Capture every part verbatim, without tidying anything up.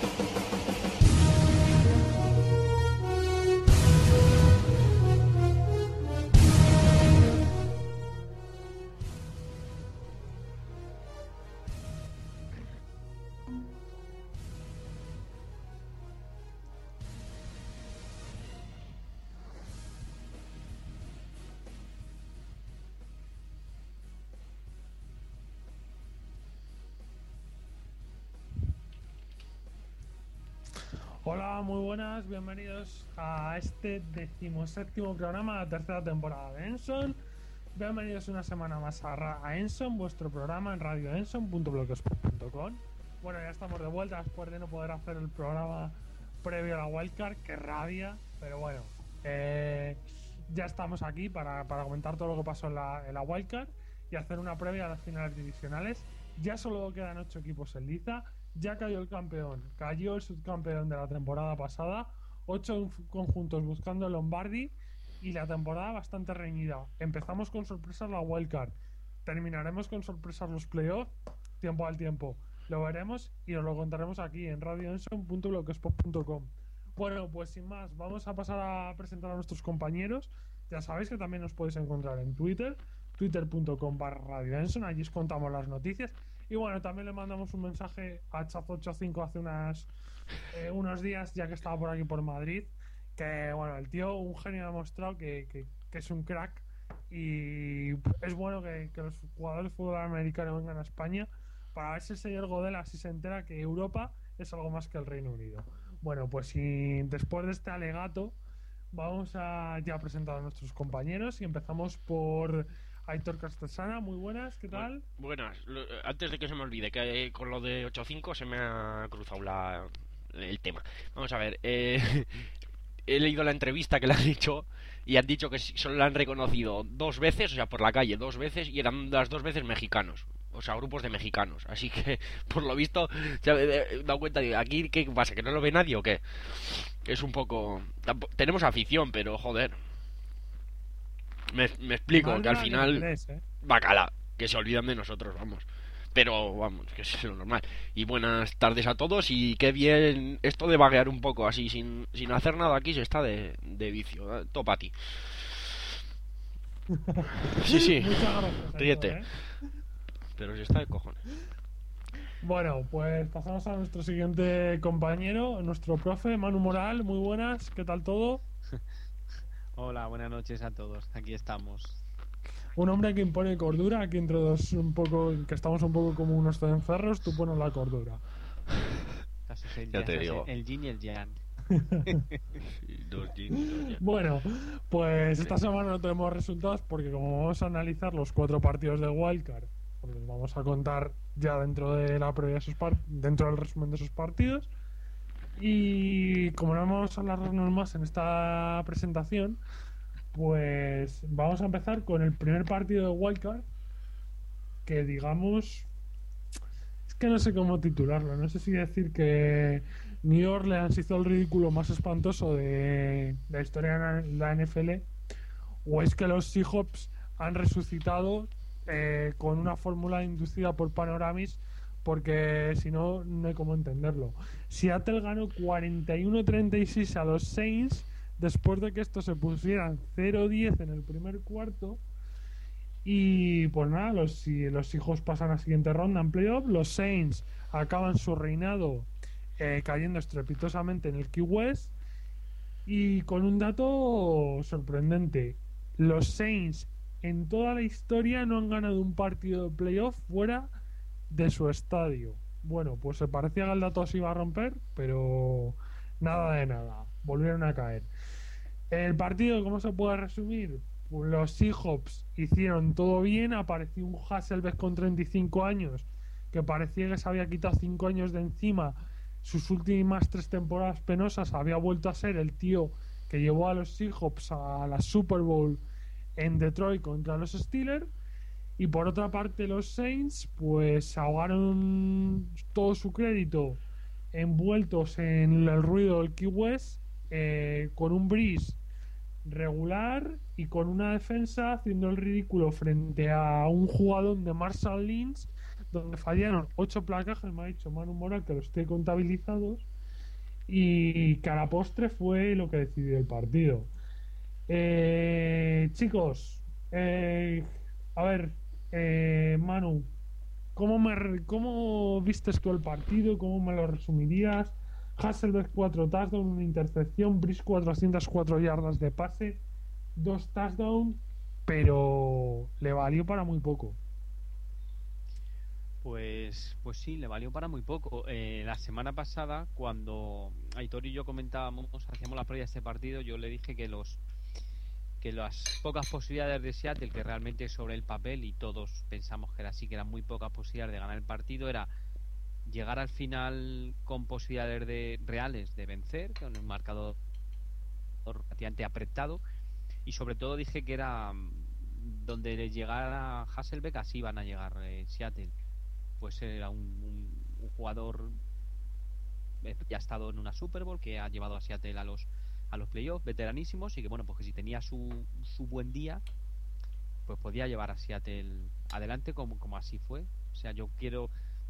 Hola, muy buenas, bienvenidos a este decimoséptimo programa de la tercera temporada de Enson. Bienvenidos una semana más a, Ra- a Enson, vuestro programa en radio enson punto blogspot punto com. Bueno, ya estamos de vuelta después de no poder hacer el programa previo a la Wildcard, qué rabia, pero bueno, eh, ya estamos aquí para, para comentar todo lo que pasó en la, en la Wildcard y hacer una previa a las finales divisionales. Ya solo quedan ocho equipos en liza. Ya cayó el campeón, cayó el subcampeón de la temporada pasada, ocho conjuntos buscando el Lombardi y la temporada bastante reñida. Empezamos con sorpresas la Wildcard, terminaremos con sorpresas los playoffs, tiempo al tiempo. Lo veremos y os lo contaremos aquí en radio enson punto blogspot punto com. Bueno, pues sin más, vamos a pasar a presentar a nuestros compañeros. Ya sabéis que también nos podéis encontrar en Twitter, twitter punto com barra radio enson, allí os contamos las noticias. Y bueno, también le mandamos un mensaje a Chazo ochenta y cinco hace unas, eh, unos días, ya que estaba por aquí por Madrid, que bueno, el tío, un genio, ha demostrado que, que, que es un crack y es bueno que, que los jugadores de fútbol americano vengan a España para ver si el señor Godel así se entera que Europa es algo más que el Reino Unido. Bueno, pues si después de este alegato vamos a ya presentar a nuestros compañeros y empezamos por Aitor Castresana. Muy buenas, ¿qué tal? Buenas, lo, antes de que se me olvide, que eh, con lo de ochenta y cinco se me ha cruzado la, el tema. Vamos a ver, eh, he leído la entrevista que le han hecho y han dicho que solo la han reconocido dos veces, o sea, por la calle dos veces, y eran las dos veces mexicanos. O sea, grupos de mexicanos. Así que, por lo visto, se me he dado cuenta de aquí, ¿qué pasa? ¿Que no lo ve nadie o qué? Es un poco... Tenemos afición, pero joder... Me, me explico, Mal que al gran final... interés, ¿eh? Bacala, que se olvidan de nosotros, vamos. Pero vamos, que es lo normal. Y buenas tardes a todos. Y qué bien esto de vaguear un poco así, sin, sin hacer nada aquí, se está de, de vicio. ¿eh? Todo para ti. Sí, sí, Muchas gracias, ríete. Aitor, ¿eh? Pero se está de cojones. Bueno, pues pasamos a nuestro siguiente compañero, nuestro profe, Manu Moral. Muy buenas, ¿qué tal todo? Hola, buenas noches a todos. Aquí estamos. Un hombre que impone cordura, aquí entre dos un poco, que estamos un poco como unos cencerros, tú pones la cordura. Casi es el, Ya te casi digo. el yin y el yang. Sí, dos yin, dos yang. Bueno, pues esta semana no tenemos resultados porque como vamos a analizar los cuatro partidos de Wildcard, pues los vamos a contar ya dentro de la previa de esos par- dentro del resumen de esos partidos. Y como no vamos a alargarnos más en esta presentación, pues vamos a empezar con el primer partido de Wildcard, que digamos, es que no sé cómo titularlo, no sé si decir que New Orleans hizo el ridículo más espantoso de, de la historia de la N F L, o es que los Seahawks han resucitado eh, con una fórmula inducida por Panoramis, porque si no, no hay cómo entenderlo. Seattle ganó cuarenta y uno a treinta y seis a los Saints después de que estos se pusieran cero diez en el primer cuarto. Y pues nada, los, si los hijos pasan a la siguiente ronda en playoff, los Saints acaban su reinado eh, cayendo estrepitosamente en el Key West. Y con un dato sorprendente, los Saints en toda la historia no han ganado un partido de playoff fuera de su estadio. Bueno, pues se parecía que el dato se iba a romper, pero nada de nada, volvieron a caer. El partido, ¿cómo se puede resumir? Pues los Seahawks hicieron todo bien, apareció un Hasselbeck con treinta y cinco años, que parecía que se había quitado cinco años de encima. Sus últimas tres temporadas penosas había vuelto a ser el tío que llevó a los Seahawks a la Super Bowl en Detroit contra los Steelers. Y por otra parte los Saints pues ahogaron todo su crédito envueltos en el ruido del Key West, eh, con un Breeze regular y con una defensa haciendo el ridículo frente a un jugador de Marshall Lynch donde fallaron ocho placajes, me ha dicho Manu Mora que los tiene contabilizados, y que a la postre fue lo que decidió el partido. Eh, chicos, eh, a ver, eh, Manu, ¿cómo, me, re- ¿cómo vistes tú el partido? ¿Cómo me lo resumirías? Hasselbeck cuatro touchdowns, una intercepción, Brice cuatrocientas cuatro yardas de pase, dos touchdowns, pero le valió para muy poco. Pues, pues sí, le valió para muy poco. Eh, la semana pasada, cuando Aitor y yo comentábamos, hacíamos la previa de este partido, yo le dije que los que las pocas posibilidades de Seattle, que realmente sobre el papel, y todos pensamos que era así, que eran muy pocas posibilidades de ganar el partido, era llegar al final con posibilidades de, reales de vencer, con un marcador relativamente apretado, y sobre todo dije que era mm, donde le llegara Hasselbeck, así iban a llegar eh, Seattle. Pues era un, un, un jugador eh, ya ha estado en una Super Bowl, que ha llevado a Seattle a los a los playoffs, veteranísimos, y que bueno, pues que si tenía su, su buen día, pues podía llevar a Seattle adelante, como, como así fue. O sea, yo quiero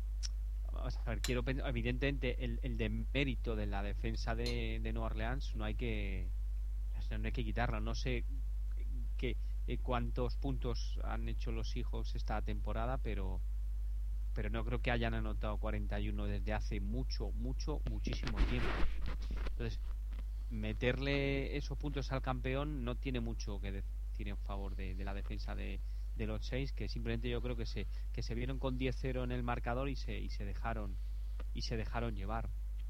vamos a ver, quiero pen- evidentemente el, el de mérito de la defensa de, de Nueva Orleans no hay que o sea, no hay que quitarlo. No sé qué eh, cuántos puntos han hecho los Seahawks esta temporada, pero pero no creo que hayan anotado cuarenta y uno desde hace mucho, mucho, muchísimo tiempo. Entonces, meterle esos puntos al campeón no tiene mucho que decir en favor de, de la defensa de, de los seis, que simplemente yo creo que se que se vieron con diez cero en el marcador y se y se dejaron y se dejaron llevar.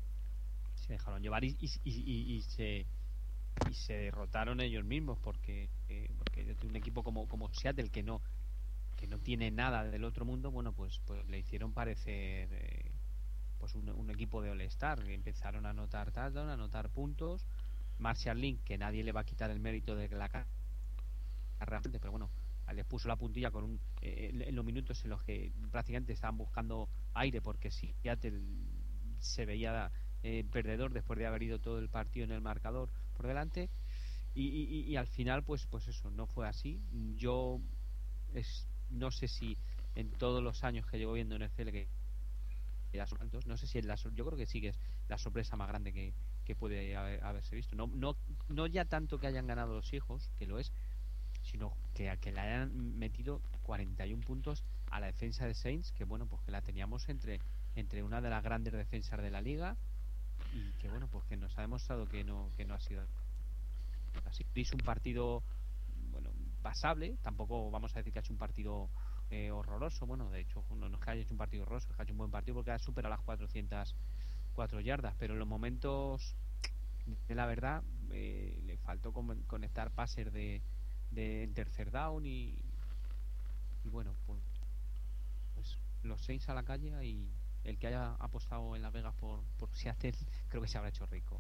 Se dejaron llevar y, y, y, y se y se derrotaron ellos mismos, porque eh, porque un equipo como como Seattle, que no que no tiene nada del otro mundo, bueno, pues pues le hicieron parecer eh, pues un, un equipo de All-Star. Empezaron a anotar touchdown, a anotar puntos. Marshall Lynch, que nadie le va a quitar el mérito de la carrera, pero bueno, les puso la puntilla con un eh, en los minutos en los que prácticamente estaban buscando aire, porque si Seattle se veía eh, perdedor después de haber ido todo el partido en el marcador por delante, y, y, y al final pues pues eso no fue así. Yo es, no sé si en todos los años que llevo viendo en N F L, que no sé si es la, yo creo que sí que es la sorpresa más grande que, que puede haber, haberse visto. No, no, no ya tanto que hayan ganado los hijos, que lo es, sino que, que le hayan metido cuarenta y uno puntos a la defensa de Saints, que bueno, pues que la teníamos entre, entre una de las grandes defensas de la liga, y que bueno, pues que nos ha demostrado que no, que no ha sido así. Hizo un partido, bueno, pasable. Tampoco vamos a decir que ha hecho un partido eh, horroroso. Bueno, de hecho, no, no es que haya hecho un partido horroroso, es que ha hecho un buen partido, porque ha superado las cuatrocientas cuatro yardas, pero en los momentos de la verdad eh, le faltó con, conectar pases de, de tercer down, y, y bueno, pues, pues los seis a la calle, y el que haya apostado en Las Vegas por, por Seattle, creo que se habrá hecho rico.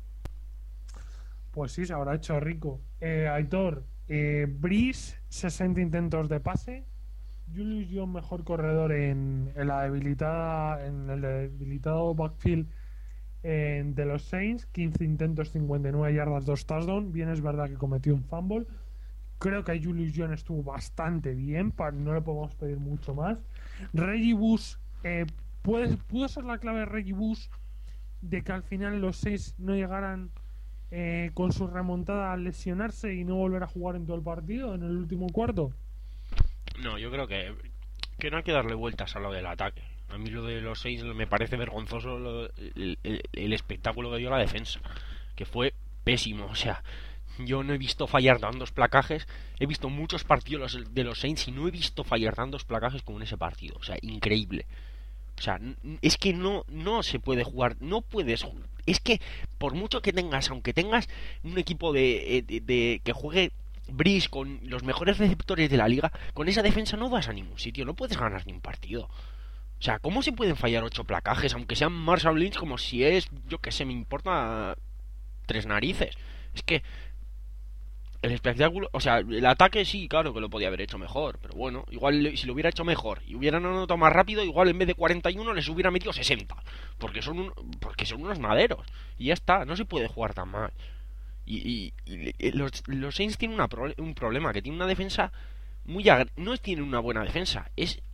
Pues sí, se habrá hecho rico. Eh, Aitor, eh, Brice, sesenta intentos de pase. Julius Jones, mejor corredor en, en la debilitada, en el debilitado backfield eh, de los Saints. quince intentos, cincuenta y nueve yardas, dos touchdowns. Bien, es verdad que cometió un fumble. Creo que Julius Jones estuvo bastante bien, para, no le podemos pedir mucho más. Reggie Bush, eh, puede, pudo ser la clave de Reggie Bush de que al final los seis no llegaran eh, con su remontada a lesionarse y no volver a jugar en todo el partido en el último cuarto. No, yo creo que, que no hay que darle vueltas a lo del ataque. A mí lo de los seis me parece vergonzoso, lo, el, el, el espectáculo que dio la defensa, que fue pésimo. O sea, yo no he visto fallar tantos placajes. He visto muchos partidos de los Saints y no he visto fallar tantos placajes como en ese partido. O sea, increíble. O sea, es que no, no se puede jugar, no puedes. Es que por mucho que tengas, aunque tengas un equipo de, de, de que juegue Brice con los mejores receptores de la liga, con esa defensa no vas a ningún sitio, no puedes ganar ni un partido. O sea, ¿cómo se pueden fallar ocho placajes, aunque sean Marshall Lynch, como si es, yo que sé, me importa tres narices? Es que el espectáculo, o sea, el ataque sí, claro que lo podía haber hecho mejor, pero bueno, igual si lo hubiera hecho mejor y hubieran anotado más rápido, igual en vez de cuarenta y uno les hubiera metido sesenta, porque son un, porque son unos maderos, y ya está, no se puede jugar tan mal. Y, y, y los, los Saints tienen una, un problema, que tiene una defensa muy agre- no tienen una buena defensa, es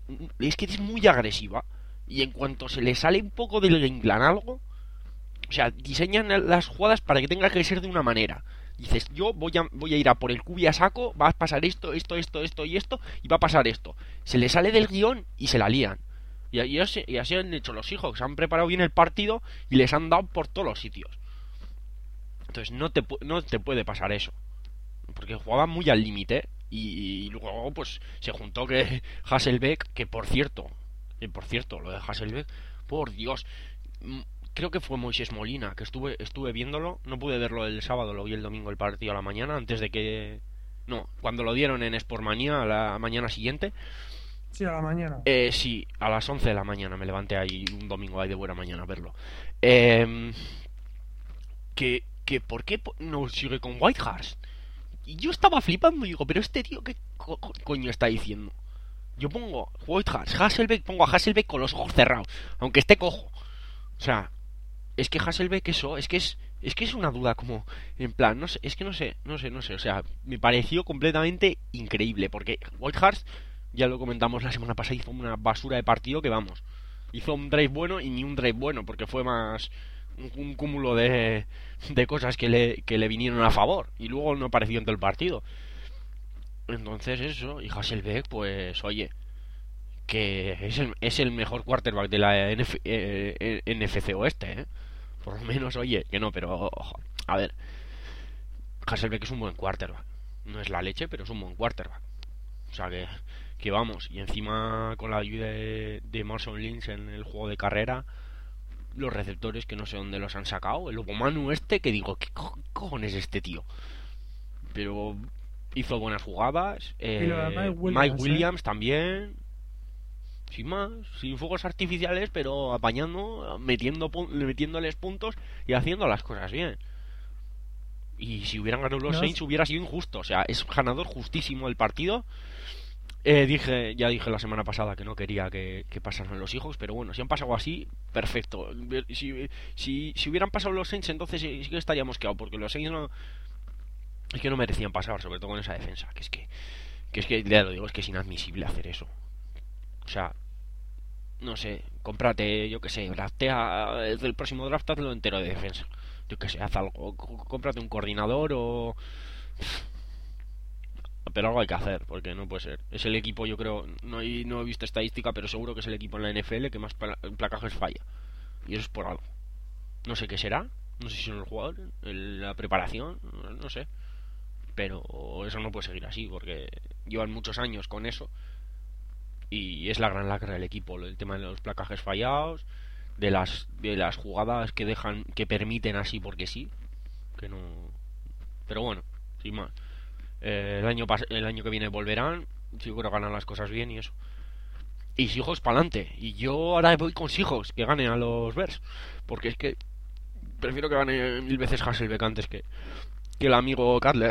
es que es muy agresiva. Y en cuanto se le sale un poco del game plan algo, o sea, diseñan las jugadas para que tenga que ser de una manera. Dices, yo voy a, voy a ir a por el cubi a saco, va a pasar esto, esto, esto, esto y esto, y va a pasar esto. Se le sale del guión y se la lían. Y, y, así, y así han hecho los Seahawks, han preparado bien el partido y les han dado por todos los sitios. Entonces no te, no te puede pasar eso. Porque jugaban muy al límite. Y, y luego pues se juntó que Hasselbeck, que por cierto, que por cierto, lo de Hasselbeck, por Dios, creo que fue Moisés Molina, que estuve estuve viéndolo, no pude verlo el sábado, lo vi el domingo el partido a la mañana, antes de que... No, cuando lo dieron en Sportmanía a la mañana siguiente. Sí, a la mañana. Eh, sí, a las once de la mañana me levanté ahí un domingo ahí de buena mañana a verlo. Eh, que, que, ¿por qué no sigue con Whitehurst? Y yo estaba flipando y digo, pero este tío, ¿qué co coño está diciendo? Yo pongo Whitehurst, Hasselbeck, pongo a Hasselbeck con los ojos cerrados, aunque esté cojo. O sea, es que Hasselbeck eso, es que es es que es una duda como en plan, no sé, es que no sé, no sé, no sé, o sea, me pareció completamente increíble porque Whitehurst, ya lo comentamos la semana pasada, hizo una basura de partido que vamos, hizo un drive bueno y ni un drive bueno porque fue más un, un cúmulo de, de cosas que le, que le vinieron a favor y luego no apareció en todo el partido. Entonces eso, y Hasselbeck pues oye, que es el, es el mejor quarterback de la N F, eh, N F C Oeste, ¿eh? Por lo menos, oye, que no, pero a ver, Hasselbeck es un buen quarterback. No es la leche, pero es un buen quarterback. O sea que, que vamos, y encima con la ayuda de, de Marshawn Lynch en el juego de carrera, los receptores que no sé dónde los han sacado, el Lobomanu este, que digo, ¿qué co cojones es este tío? Pero hizo buenas jugadas, eh, y lo de Mike Williams, Mike Williams ¿eh? También. Sin más, sin fuegos artificiales, pero apañando, metiendo metiéndoles puntos y haciendo las cosas bien. Y si hubieran ganado los no, Saints hubiera sido injusto, o sea, es ganador justísimo el partido. Eh, dije, ya dije la semana pasada que no quería que, que pasaran los Seahawks, pero bueno, si han pasado así, perfecto. Si, si, si hubieran pasado los Saints, entonces sí, sí que estaríamos quedados, porque los Saints no, es que no merecían pasar, sobre todo con esa defensa, que es que, que es que ya lo digo, es que es inadmisible hacer eso. O sea, no sé, cómprate, yo que sé, draftea el próximo draft, hazlo entero de defensa. Yo que sé, haz algo, cómprate un coordinador o... Pero algo hay que hacer, porque no puede ser. Es el equipo, yo creo, no he, no he visto estadística, pero seguro que es el equipo en la N F L que más placajes falla. Y eso es por algo. No sé qué será, no sé si son los jugadores, la preparación, no sé. Pero eso no puede seguir así, porque llevan muchos años con eso. Y es la gran lacra del equipo, el tema de los placajes fallados, de las de las jugadas que dejan, que permiten así porque sí, que no. Pero bueno, sin más. Eh, el año pas el año que viene volverán, seguro ganan las cosas bien y eso. Y Seahawks para adelante. Y yo ahora voy con Seahawks, que ganen a los Bears, porque es que prefiero que gane mil veces Hasselbeck antes que que el amigo Cutler.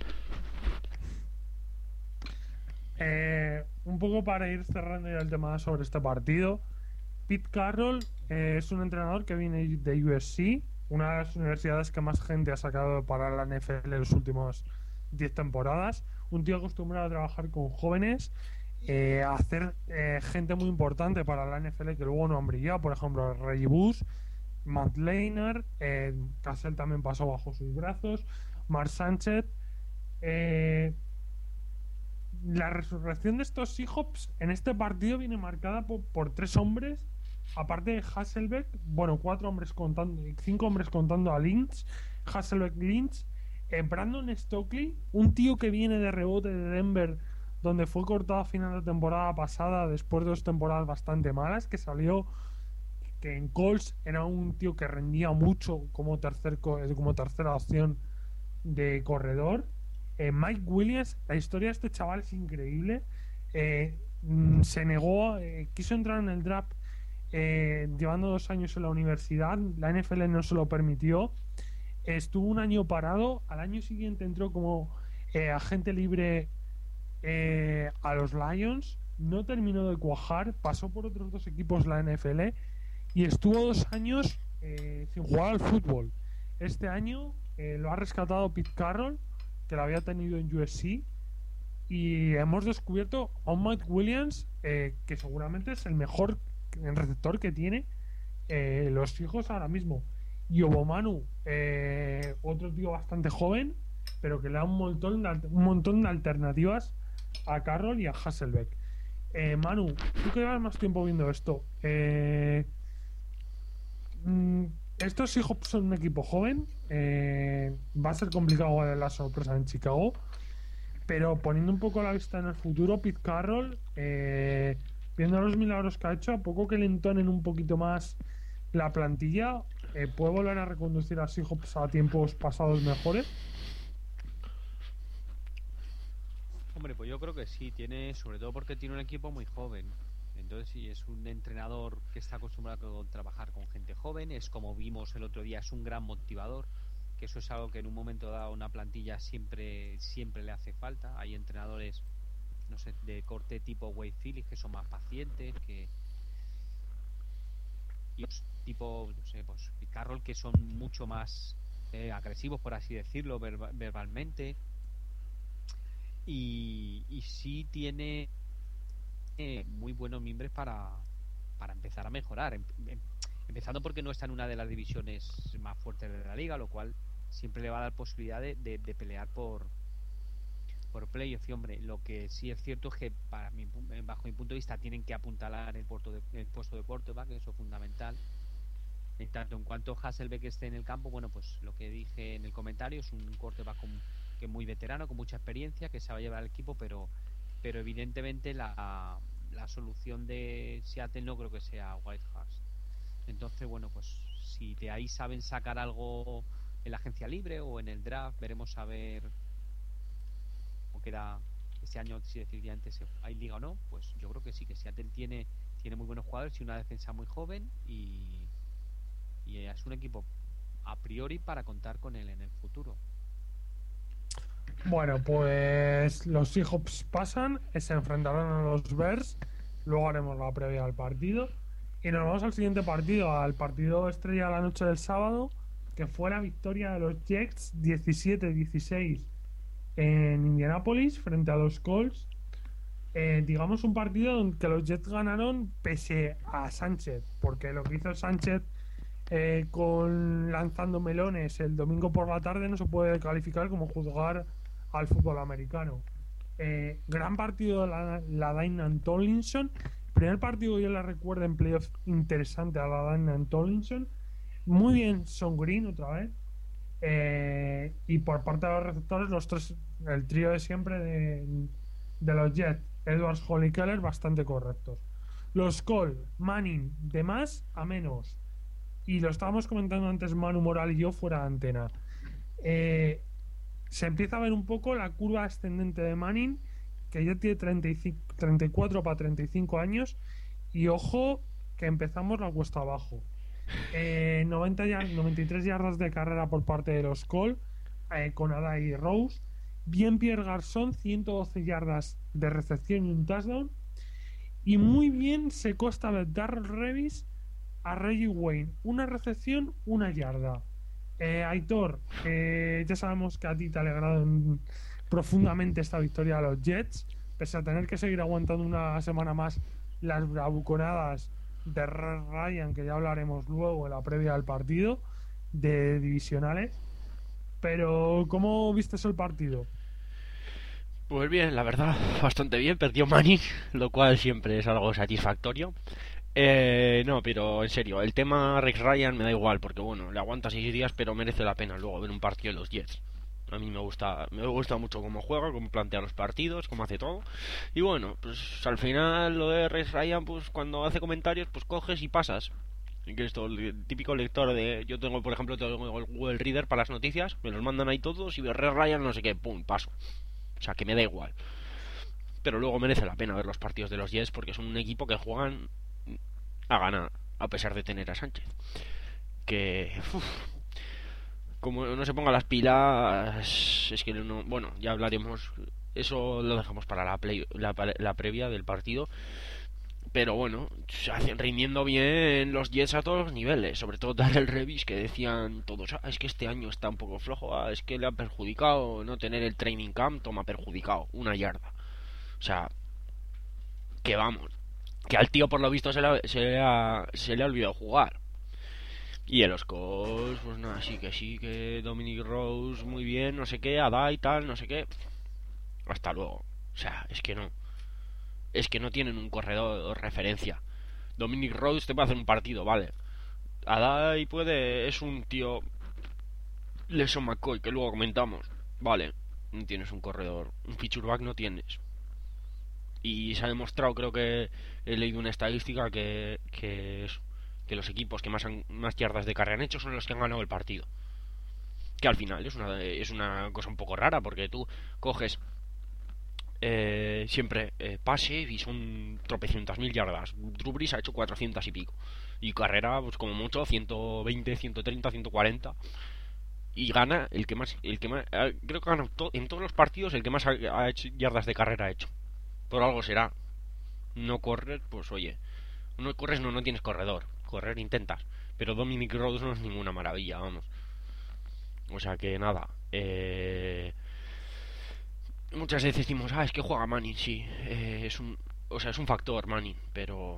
Eh, un poco para ir cerrando ya el tema sobre este partido, Pete Carroll eh, es un entrenador que viene de U S C, una de las universidades que más gente ha sacado para la N F L en los últimos diez temporadas. Un tío acostumbrado a trabajar con jóvenes, eh, a hacer eh, gente muy importante para la N F L que luego no han brillado, por ejemplo Reggie Bush, Matt Leinart, eh, Cassell también pasó bajo sus brazos, Mark Sánchez. eh, La resurrección de estos Seahawks en este partido viene marcada por, por tres hombres, aparte de Hasselbeck, bueno, cuatro hombres contando, cinco hombres contando a Lynch, Hasselbeck, Lynch, eh, Brandon Stokely, un tío que viene de rebote de Denver, donde fue cortado a final de temporada pasada, después de dos temporadas bastante malas, que salió, que en Colts era un tío que rendía mucho como, tercer, como tercera opción de corredor. Eh, Mike Williams, la historia de este chaval es increíble. Eh, se negó, eh, quiso entrar en el draft eh, llevando dos años en la universidad. La N F L no se lo permitió. Eh, estuvo un año parado. Al año siguiente entró como eh, agente libre eh, a los Lions. No terminó de cuajar. Pasó por otros dos equipos de la N F L y estuvo dos años eh, sin jugar al fútbol. Este año eh, lo ha rescatado Pete Carroll, que lo había tenido en U S C, Y hemos descubierto a un Mike Williams eh, que seguramente es el mejor receptor que tiene eh, los hijos ahora mismo. Y Obomanu, eh, otro tío bastante joven, pero que le da un montón de, un montón de alternativas a Carroll y a Hasselbeck. Eh, Manu, tú que llevas más tiempo viendo esto, eh, mm, estos Seahawks son un equipo joven, eh, va a ser complicado ganar la sorpresa en Chicago, pero poniendo un poco la vista en el futuro, Pete Carroll, eh, viendo los milagros que ha hecho, a poco que le entonen un poquito más la plantilla, eh, ¿puede volver a reconducir a Seahawks a tiempos pasados mejores? Hombre, pues yo creo que sí, tiene, sobre todo porque tiene un equipo muy joven. Entonces, sí, es un entrenador que está acostumbrado a trabajar con gente joven. Es como vimos el otro día, es un gran motivador. Que eso es algo que en un momento dado a una plantilla siempre siempre le hace falta. Hay entrenadores, no sé, de corte tipo Wade Phillips que son más pacientes, que y otros tipo, no sé, pues Carroll que son mucho más eh, agresivos, por así decirlo, verba- verbalmente. Y, y sí tiene eh, muy buenos miembros para, para empezar a mejorar. Em- em- empezando porque no está en una de las divisiones más fuertes de la liga, lo cual siempre le va a dar posibilidad de, de, de pelear por por playoff. Y hombre, lo que sí es cierto es que para mi, pu- eh, bajo mi punto de vista tienen que apuntalar el, puerto de, el puesto de quarterback, eso es fundamental. En tanto en cuanto Hasselbeck esté en el campo, bueno, pues lo que dije en el comentario es un quarterback con, que muy veterano, con mucha experiencia, que se va a llevar al equipo, pero pero evidentemente la, la solución de Seattle no creo que sea Whitehouse. Entonces, bueno, pues si de ahí saben sacar algo en la agencia libre o en el draft, veremos a ver cómo queda este año, si definitivamente se- hay liga o no. Pues yo creo que sí, que Seattle tiene, tiene muy buenos jugadores y una defensa muy joven y, y es un equipo a priori para contar con él en el futuro. Bueno, pues los Seahawks pasan, eh, se enfrentarán a los Bears, luego haremos la previa al partido y nos vamos al siguiente partido, al partido estrella de la noche del sábado, que fue la victoria de los Jets diecisiete dieciséis en Indianapolis frente a los Colts. Eh, digamos un partido en que los Jets ganaron pese a Sánchez, porque lo que hizo Sánchez eh, con lanzando melones el domingo por la tarde no se puede calificar como jugar al fútbol americano. Eh, gran partido de la, la Dainan Tomlinson. Primer partido que yo la recuerdo en playoff interesante a la Dainan Tomlinson. Muy bien Son Green otra vez. Eh, y por parte de los receptores, los tres, el trío de siempre de, de los Jets, Edwards, Hall y Keller, bastante correctos. Los Cole, Manning, de más a menos. Y lo estábamos comentando antes Manu Moral y yo fuera de antena. Eh, se empieza a ver un poco la curva ascendente de Manning, que ya tiene treinta y cinco, treinta y cuatro para treinta y cinco años. Y ojo, que empezamos la cuesta abajo. Eh, noventa yard, noventa y tres yardas de carrera por parte de los Cole, eh, con Ada y Rose. Bien Pierre Garçon, ciento doce yardas de recepción y un touchdown. Y muy bien se costa de Darrell Revis a Reggie Wayne, una recepción, una yarda. Eh, Aitor, eh, ya sabemos que a ti te ha alegrado en- profundamente esta victoria de los Jets, pese a tener que seguir aguantando una semana más las bravuconadas de Red Ryan, que ya hablaremos luego en la previa del partido, de divisionales. Pero, ¿cómo viste el partido? Pues bien, la verdad, bastante bien. Perdió Manning, lo cual siempre es algo satisfactorio. Eh, no, pero en serio, el tema Rex Ryan me da igual, porque bueno, le aguanta seis días, pero merece la pena luego ver un partido de los Jets. A mí me gusta, me gusta mucho cómo juega, cómo plantea los partidos, cómo hace todo. Y bueno, pues al final lo de Rex Ryan, pues cuando hace comentarios, pues coges y pasas. Y que esto, el típico lector de... Yo tengo, por ejemplo, tengo el Google Reader para las noticias, me los mandan ahí todos y veo Rex Ryan, no sé qué, pum, paso. O sea, que me da igual. Pero luego merece la pena ver los partidos de los Jets porque son un equipo que juegan a ganar, a pesar de tener a Sánchez. Que... uf, como no se ponga las pilas, es que no... Bueno, ya hablaremos. Eso lo dejamos para la, play, la, la previa del partido. Pero bueno, se hacen rindiendo bien los Jets a todos los niveles. Sobre todo Darrell Revis, que decían todos, ah, es que este año está un poco flojo, ah, es que le ha perjudicado no tener el training camp, toma perjudicado, una yarda. O sea, que vamos, que al tío por lo visto se le, ha- se le ha, se le ha olvidado jugar. Y en los Colts, pues nada, sí que sí, que Dominic Rose muy bien, no sé qué, Ada y tal, no sé qué. Hasta luego. O sea, es que no. Es que no tienen un corredor referencia. Dominic Rose te puede hacer un partido, vale. Adai puede, es un tío. Leson McCoy, que luego comentamos. Vale, no tienes un corredor. Un feature back no tienes. Y se ha demostrado, creo que he leído una estadística que, que, es, que los equipos que más, han, más yardas de carrera han hecho son los que han ganado el partido. Que al final es una, es una cosa un poco rara, porque tú coges eh, siempre eh, pase y son tropecientas mil yardas. Drew Brees ha hecho cuatrocientas y pico. Y carrera, pues como mucho, ciento veinte, ciento treinta, ciento cuarenta. Y gana el que más. El que más eh, creo que gana to- en todos los partidos el que más ha, ha hecho yardas de carrera ha hecho. Por algo será. No correr, pues oye. No corres, no, no tienes corredor. Correr intentas. Pero Dominic Rhodes no es ninguna maravilla, vamos. O sea que nada. Eh, muchas veces decimos, ah, es que juega Manning, sí. Eh, es un. O sea, es un factor Manning, pero.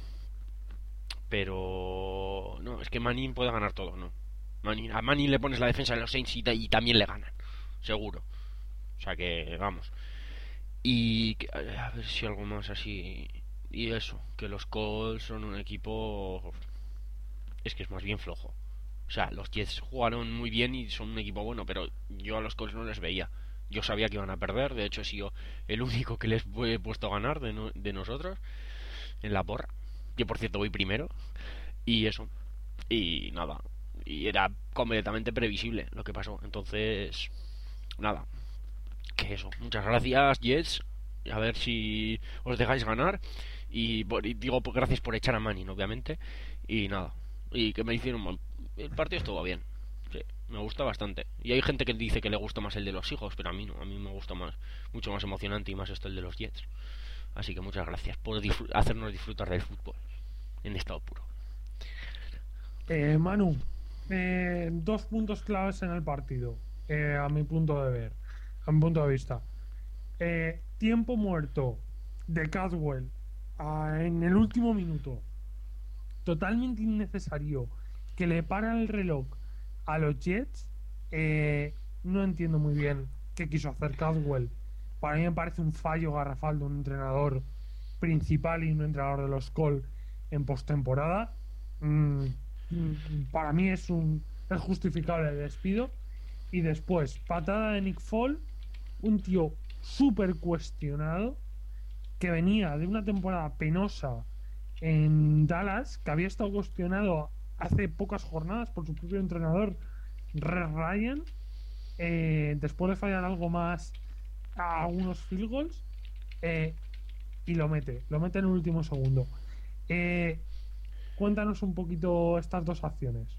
Pero. No, es que Manning puede ganar todo, ¿no? Manning, a Manning le pones la defensa de los Saints y, y también le ganan. Seguro. O sea que, vamos. Y a ver si algo más así. Y eso, que los Colts son un equipo. Es que es más bien flojo. O sea, los Jets jugaron muy bien y son un equipo bueno, pero yo a los Colts no les veía. Yo sabía que iban a perder, de hecho he sido el único que les he puesto a ganar de, no, de nosotros en la porra. Yo por cierto voy primero. Y eso. Y nada. Y era completamente previsible lo que pasó. Entonces, nada. Que eso. Muchas gracias, Jets. A ver si os dejáis ganar. Y, por, y digo pues, gracias por echar a Manning, obviamente. Y nada. Y que me hicieron mal. El partido estuvo bien. Sí, me gusta bastante. Y hay gente que dice que le gusta más el de los hijos, pero a mí no. A mí me gusta más, mucho más emocionante y más esto el de los Jets. Así que muchas gracias por disfr- hacernos disfrutar del fútbol en estado puro. Eh, Manu, eh, dos puntos claves en el partido, eh, a mi punto de ver, a mi punto de vista. Eh, tiempo muerto de Caswell ah, en el último minuto, totalmente innecesario, que le para el reloj a los Jets. Eh, no entiendo muy bien qué quiso hacer Caswell. Para mí me parece un fallo garrafal de un entrenador principal y un entrenador de los Colts en postemporada. Mm, mm, para mí es un es justificable el despido. Y después, patada de Nick Fall, un tío súper cuestionado que venía de una temporada penosa en Dallas, que había estado cuestionado hace pocas jornadas por su propio entrenador, Red Ryan, eh, después de fallar algo más a algunos field goals, eh, y lo mete, lo mete en el último segundo. Eh, Cuéntanos un poquito estas dos acciones.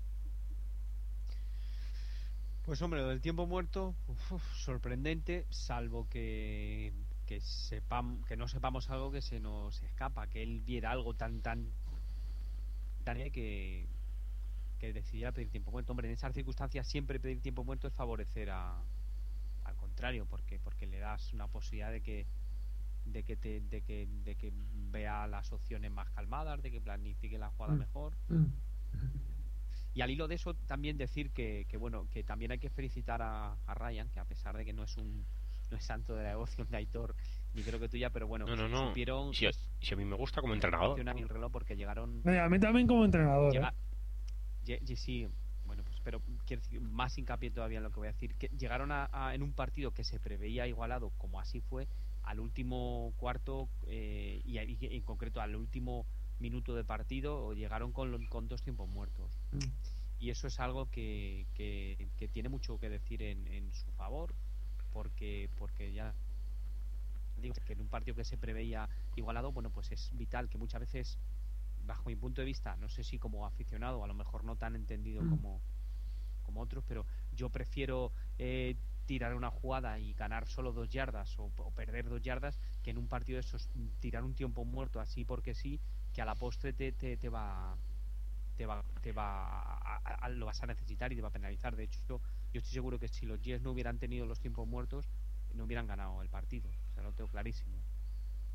Pues hombre, lo del tiempo muerto, uf, uf, sorprendente, salvo que que sepam, que no sepamos algo que se nos escapa, que él viera algo tan tan tan que que decidiera pedir tiempo muerto. Hombre, en esas circunstancias siempre pedir tiempo muerto es favorecer a, al contrario, porque porque le das una posibilidad de que de que te, de que de que vea las opciones más calmadas, de que planifique la jugada Mm, mejor. mm, Y al hilo de eso también decir que, que bueno, que también hay que felicitar a, a Ryan, que a pesar de que no es un no es santo de la devoción de Aitor, ni creo que tuya, pero bueno, No, no, no. supieron Si a, si a mí me gusta como entrenador. gestionar el reloj porque llegaron Oye, a mí también como entrenador, ¿eh? llega, lle- lle- sí, bueno, pues pero quiero decir, más hincapié todavía en lo que voy a decir, que llegaron a, a- en un partido que se preveía igualado, como así fue, al último cuarto eh, y, y en concreto al último minuto de partido, o llegaron con, lo- con dos tiempos muertos. Mm. Y eso es algo que, que, que tiene mucho que decir en, en su favor, porque porque ya digo que en un partido que se preveía igualado, bueno, pues es vital que muchas veces, bajo mi punto de vista, no sé si como aficionado, a lo mejor no tan entendido Mm. como, como otros, pero yo prefiero eh, tirar una jugada y ganar solo dos yardas o, o perder dos yardas que en un partido de esos tirar un tiempo muerto así porque sí, que a la postre te, te, te va te va, te va a, a, a, lo vas a necesitar y te va a penalizar. De hecho, yo estoy seguro que si los Jets no hubieran tenido los tiempos muertos, no hubieran ganado el partido. O sea, lo tengo clarísimo.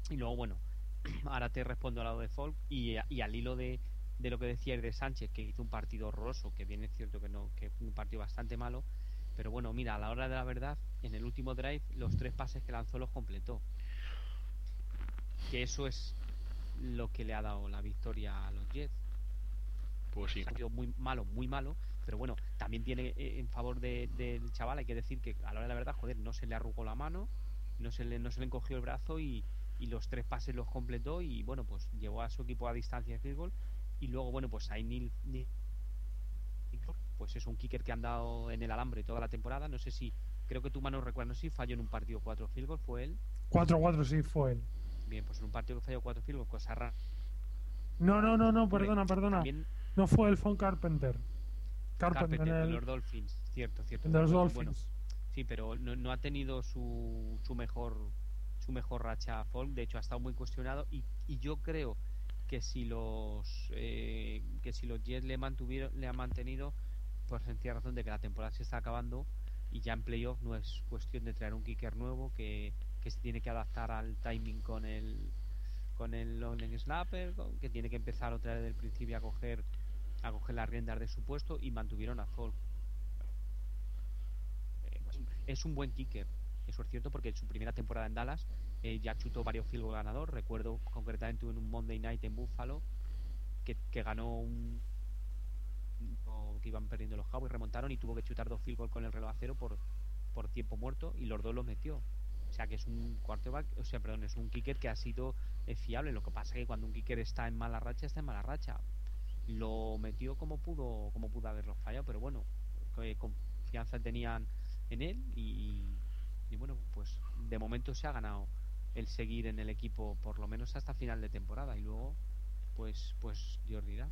Y luego, bueno, ahora te respondo al lado de Folk y, y al hilo de, de lo que decías de Sánchez, que hizo un partido horroroso, que bien es cierto que no, que fue un partido bastante malo, pero bueno, mira, a la hora de la verdad, en el último drive, los tres pases que lanzó los completó. Que eso es lo que le ha dado la victoria a los Jets. Pues sí. Ha sido muy malo, muy malo, pero bueno, también tiene eh, en favor de, del chaval, hay que decir que a la hora de la verdad, joder, no se le arrugó la mano, no se le, no se le encogió el brazo y, y los tres pases los completó y bueno, pues llevó a su equipo a distancia de field goal. Y luego, bueno, pues ahí Neil, Neil pues es un kicker que han dado en el alambre toda la temporada. No sé si, creo que tú, Manu, recuerdas, no sé si falló en un partido cuatro field goal, ¿fue él? cuatro cuatro, sí, fue él. Bien, pues en un partido que falló cuatro field goal, cosa rara. No, no, no, no, perdona, perdona. También No fue el Von Carpenter. Carpenter, Carpenter, en el... de los Dolphins, cierto, cierto. de los Bueno, Dolphins. sí, pero no, no ha tenido su, su mejor su mejor racha Folk. De hecho, ha estado muy cuestionado y, y yo creo que si los eh, que si los Jets le mantuvieron le han mantenido por sencilla razón de que la temporada se está acabando y ya en playoff no es cuestión de traer un kicker nuevo que, que se tiene que adaptar al timing con el con el long snapper, que tiene que empezar otra vez del principio a coger a coger las riendas de su puesto, y mantuvieron a Folk. Eh, pues, es un buen kicker, eso es cierto, porque en su primera temporada en Dallas eh, ya chutó varios field goal ganador. Recuerdo concretamente en un Monday Night en Buffalo que, que ganó un que iban perdiendo los Cowboys, remontaron y tuvo que chutar dos field goal con el reloj a cero por, por tiempo muerto y los dos los metió. O sea que es un quarterback, o sea, perdón, es un kicker que ha sido eh, fiable. Lo que pasa es que cuando un kicker está en mala racha, está en mala racha. Lo metió como pudo, como pudo haberlo fallado, pero bueno, eh, confianza tenían en él y, y bueno, pues de momento se ha ganado el seguir en el equipo por lo menos hasta final de temporada y luego pues pues Dios dirá.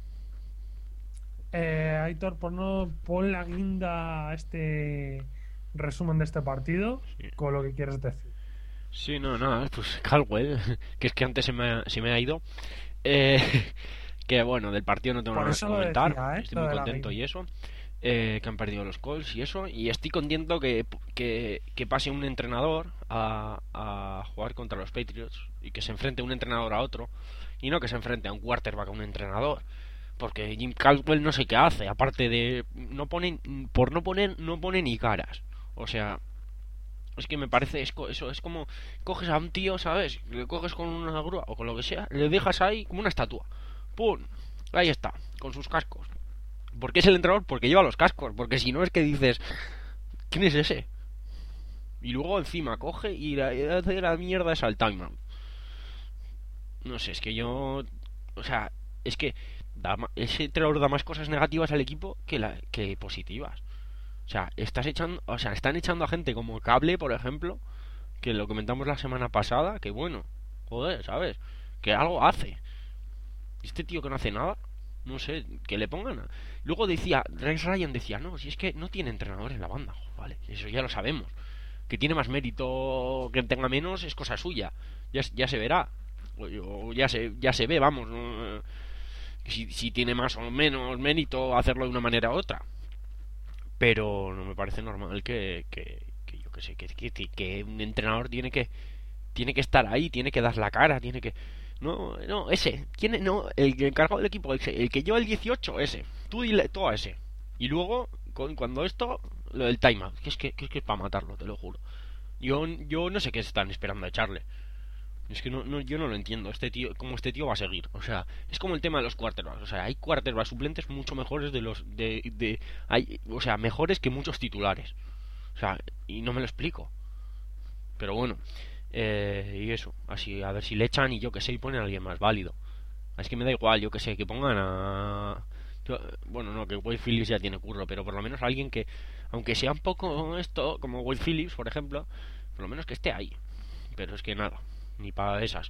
Eh, Aitor, por no pon la guinda a este resumen de este partido, Sí. con lo que quieres decir. Sí, no, nada, pues Caldwell, que es que antes se me ha, se me ha ido. Eh, que bueno, del partido no tengo Por nada que eso lo comentar. decía, ¿eh? Estoy Lo muy de la contento guinda. y eso. Eh, que han perdido los Colts y eso. Y estoy contento que, que, que pase un entrenador a, a jugar contra los Patriots y que se enfrente un entrenador a otro. Y no que se enfrente a un quarterback a un entrenador. Porque Jim Caldwell no sé qué hace. Aparte de. No pone, por no poner, no pone ni caras. O sea. Es que me parece es co- eso, es como coges a un tío, ¿sabes? Le coges con una grúa o con lo que sea, le dejas ahí como una estatua. ¡Pum! Ahí está, con sus cascos. ¿Por qué es el entrenador? Porque lleva los cascos. Porque si no es que dices, ¿quién es ese? Y luego encima coge y la- y hace la mierda esa al timeout. No sé, es que yo. O sea, es que da ma- ese entrenador da más cosas negativas al equipo que, la, que positivas. O sea, estás echando, o sea, están echando a gente como Cable, por ejemplo, que lo comentamos la semana pasada, que bueno, joder, ¿sabes? Que algo hace. Este tío que no hace nada, no sé, que le pongan. a- Luego decía, Rex Ryan decía, no, si es que no tiene entrenador en la banda, jo, vale, eso ya lo sabemos. Que tiene más mérito que tenga menos es cosa suya, ya, ya se verá. O, o ya se, ya se ve, vamos, ¿no? si, si tiene más o menos mérito hacerlo de una manera u otra. Pero no me parece normal que, que, que yo que sé, que, que, que un entrenador tiene que tiene que estar ahí, tiene que dar la cara, tiene que... No, no, ese. ¿Quién es? No, el encargado del equipo, ese, el que lleva el dieciocho, ese. Tú dile todo a ese. Y luego, con, cuando esto, lo del timeout, que es que, que es que es para matarlo, te lo juro. Yo, yo no sé qué están esperando a echarle. Es que no, no, yo no lo entiendo. Este tío, cómo este tío va a seguir. O sea, es como el tema de los quarterbacks. O sea, hay quarterbacks suplentes mucho mejores de los... de, de hay, o sea, mejores que muchos titulares. O sea, y no me lo explico. Pero bueno, eh, y eso, así a ver si le echan y yo que sé, y ponen a alguien más válido. Es que me da igual, yo que sé, que pongan a... yo- bueno, no, que Wade Phillips ya tiene curro, pero por lo menos alguien que, aunque sea un poco esto, como Wade Phillips, por ejemplo, por lo menos que esté ahí. Pero es que nada, ni para esas.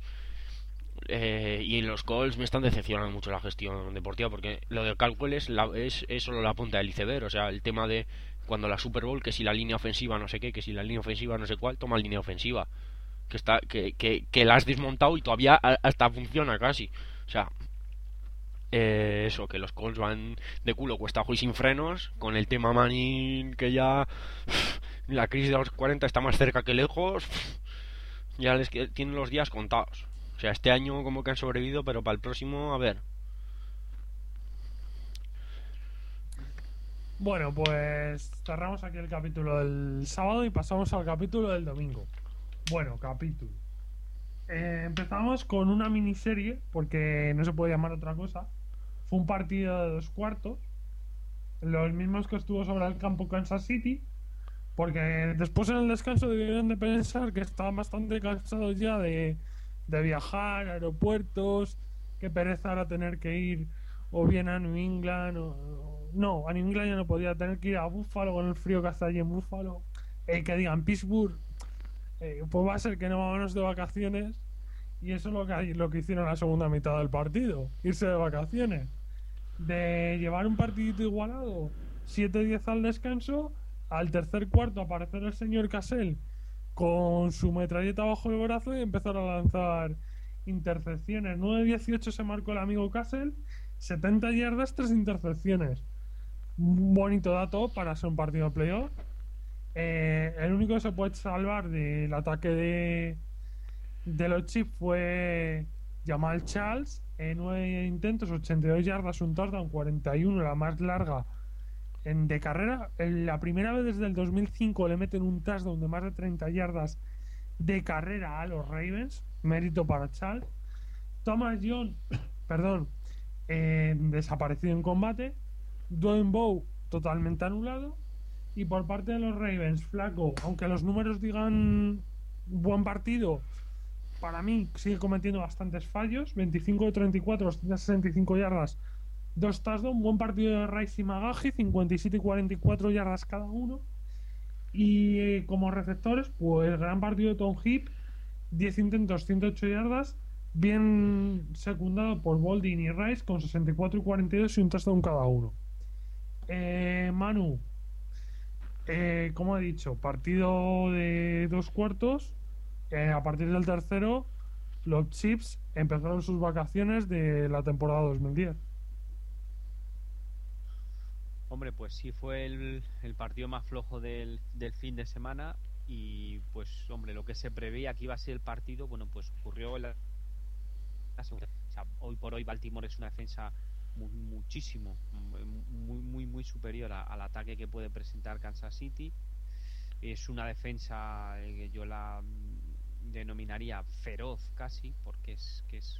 Eh, y en los Colts me están decepcionando mucho la gestión deportiva, porque lo de Caldwell es, la, es, es solo la punta del iceberg. O sea, el tema de cuando la Super Bowl, que si la línea ofensiva no sé qué, que si la línea ofensiva no sé cuál, toma línea ofensiva, que está que, que, que la has desmontado y todavía a- hasta funciona casi. O sea, eh, eso, que los Colts van de culo cuesta abajo y sin frenos, con el tema Manning que ya la crisis de los cuarenta está más cerca que lejos, ya les que- tienen los días contados. O sea, este año como que han sobrevivido, pero para el próximo, a ver. Bueno, pues cerramos aquí el capítulo del sábado y pasamos al capítulo del domingo. Bueno, capítulo. Eh, empezamos con una miniserie, porque no se puede llamar otra cosa. Fue un partido de dos cuartos, los mismos que estuvo sobre el campo Kansas City, porque después en el descanso debieron de pensar que estaban bastante cansados ya de, de viajar, aeropuertos, que pereza ahora tener que ir o bien a New England o, o- no, a New England ya no podía tener que ir a Buffalo con el frío que hace allí en Buffalo, eh, que digan Pittsburgh, eh, pues va a ser que no vámonos de vacaciones. Y eso es lo que, lo que hicieron en la segunda mitad del partido, irse de vacaciones, de llevar un partidito igualado, siete diez al descanso, al tercer cuarto aparecer el señor Cassell con su metralleta bajo el brazo y empezar a lanzar intercepciones. nueve dieciocho se marcó el amigo Cassell, setenta yardas, tres intercepciones. Un bonito dato para ser un partido de playoff. Eh, el único que se puede salvar del ataque de, de los Chiefs fue Jamal Charles, en nueve intentos, ochenta y dos yardas, un touchdown, cuarenta y uno, la más larga en, de carrera. En la primera vez desde el dos mil cinco le meten un touchdown de más de treinta yardas de carrera a los Ravens, mérito para Charles. Thomas John, perdón, eh, desaparecido en combate. Dwayne Bowe totalmente anulado. Y por parte de los Ravens, Flaco, aunque los números digan buen partido, para mí sigue cometiendo bastantes fallos. veinticinco de treinta y cuatro, doscientas sesenta y cinco yardas, dos touchdowns. Buen partido de Rice y Magaji, cincuenta y siete y cuarenta y cuatro yardas cada uno. Y eh, como receptores, pues gran partido de Tom Heap, diez intentos, ciento ocho yardas, bien secundado por Boldin y Rice con sesenta y cuatro y cuarenta y dos y un touchdown cada uno. Eh, Manu, eh, como he dicho, partido de dos cuartos. Eh, a partir del tercero, los Chiefs empezaron sus vacaciones de la temporada dos mil diez. Hombre, pues sí fue el, el partido más flojo del, del fin de semana y pues hombre, lo que se preveía que iba a ser el partido, bueno, pues ocurrió en la, la segunda. O sea, hoy por hoy Baltimore es una defensa mu- muchísimo, muy muy muy superior a- al ataque que puede presentar Kansas City. Es una defensa eh, que yo la mm, denominaría feroz casi, porque es que es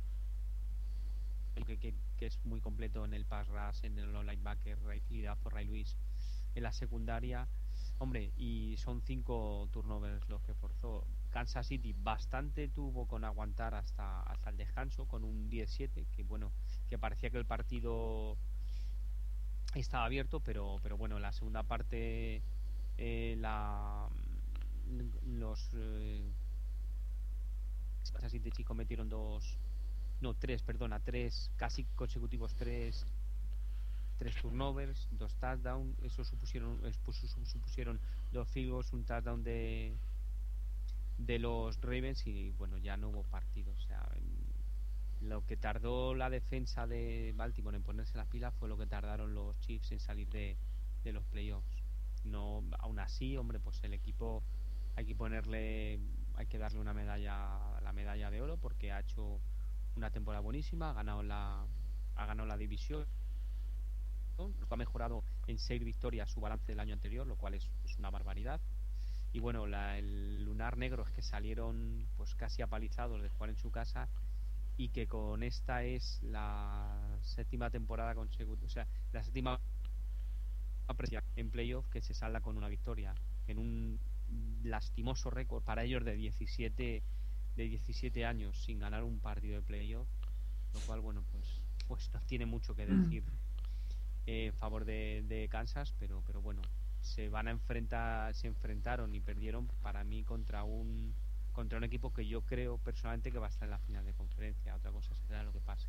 que, que, que es muy completo en el pass rush, en el linebacker, liderado por Ray Lewis en la secundaria. Hombre, y son cinco turnovers los que forzó. Kansas City bastante tuvo con aguantar hasta, hasta el descanso, con un diez siete, que bueno, que parecía que el partido estaba abierto, pero, pero bueno, en la segunda parte eh, la los eh, Kansas City sí cometieron dos no, tres, perdona, tres casi consecutivos, tres tres turnovers, dos touchdowns, eso supusieron supusieron dos field goals, un touchdown de de los Ravens y bueno, ya no hubo partido. O sea, lo que tardó la defensa de Baltimore en ponerse las pilas fue lo que tardaron los Chiefs en salir de, de los playoffs. No, aún así, hombre, pues el equipo hay que ponerle, hay que darle una medalla, la medalla de oro, porque ha hecho una temporada buenísima, ha ganado la, ha ganado la división, ¿no? Ha mejorado en seis victorias su balance del año anterior, lo cual es, es una barbaridad. Y bueno, la, el lunar negro es que salieron pues casi apalizados de jugar en su casa y que con esta es la séptima temporada consecutiva, o sea, la séptima en playoff que se salda con una victoria en un lastimoso récord para ellos de diecisiete de diecisiete años sin ganar un partido de playoff, lo cual bueno pues pues no tiene mucho que decir eh, en favor de, de Kansas, pero pero bueno, se van a enfrentar, se enfrentaron y perdieron para mí contra un contra un equipo que yo creo personalmente que va a estar en la final de conferencia. Otra cosa será lo que pase.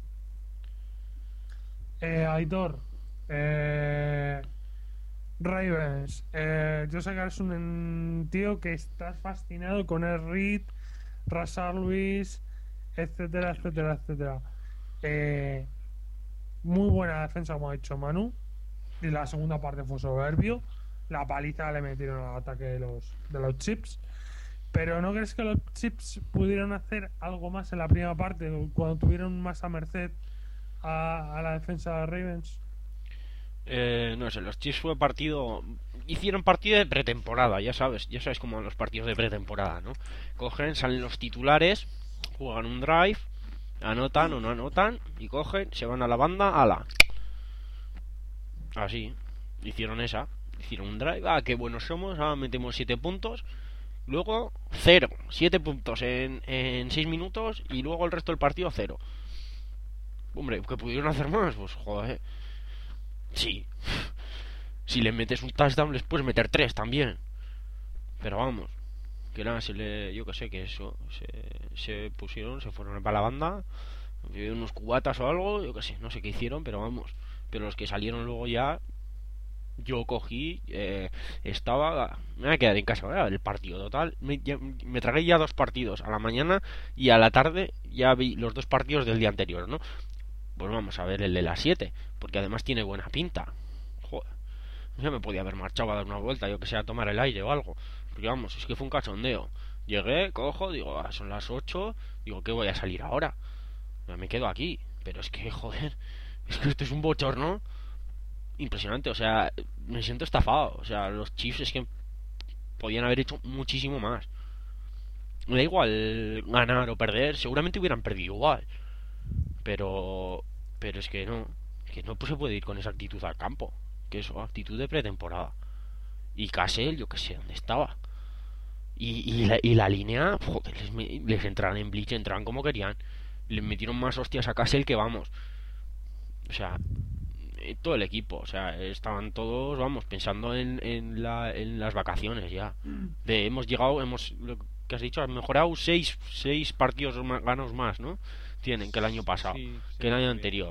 Eh, Aitor, eh, Ravens, eh, yo sé que eres un tío que estás fascinado con el Reed, Rashard Lewis, etcétera, etcétera, etcétera. Eh, muy buena defensa, como ha dicho Manu. Y la segunda parte fue soberbio. La paliza le metieron al ataque de los, de los Chips. Pero ¿no crees que los Chiefs pudieron hacer algo más en la primera parte, cuando tuvieron más a merced a, a la defensa de Ravens? Eh, no sé, los Chiefs fue partido. Hicieron partido de pretemporada, ya sabes, ya sabes como los partidos de pretemporada, ¿no? Cogen, salen los titulares, juegan un drive, anotan o no anotan, y cogen, se van a la banda, ala. Así, hicieron esa, hicieron un drive, ah, qué buenos somos, ah, metemos siete puntos, luego cero, siete puntos en, en seis minutos, y luego el resto del partido cero. Hombre, ¿qué pudieron hacer más? Pues joder. Sí. Si le metes un touchdown, les puedes meter tres también. Pero vamos, que nada, se le, yo que sé, que eso, se, se pusieron, se fueron para la banda, unos cubatas o algo, yo que sé, no sé qué hicieron, pero vamos. Pero los que salieron luego ya, yo cogí, eh, estaba, me voy a quedar en casa, ¿verdad? El partido total, me, ya, me tragué ya dos partidos, a la mañana y a la tarde ya vi los dos partidos del día anterior, ¿no? Pues vamos a ver el de las siete, porque además tiene buena pinta. Joder, ya me podía haber marchado a dar una vuelta, yo que sé, a tomar el aire o algo. Porque vamos, es que fue un cachondeo. Llegué, cojo, digo, ah, son las ocho, digo, ¿qué voy a salir ahora? Ya me quedo aquí. Pero es que, joder, es que esto es un bochorno impresionante, o sea, me siento estafado. O sea, los Chiefs es que podían haber hecho muchísimo más. Me da igual ganar o perder, seguramente hubieran perdido igual. Pero pero es que no, que no se puede ir con esa actitud al campo. Que eso, actitud de pretemporada. Y Cassell, yo que sé dónde estaba. Y, y, la, y la línea, joder, les, les entraron en blitz, entraron como querían. Les metieron más hostias a Cassell que vamos. O sea, todo el equipo, o sea, estaban todos, vamos, pensando en, en, la, en las vacaciones ya. De, hemos llegado, hemos, lo que has dicho, has mejorado seis, seis partidos más, ganos más, ¿no? Tienen que el año pasado, sí, sí, que el año bien. anterior.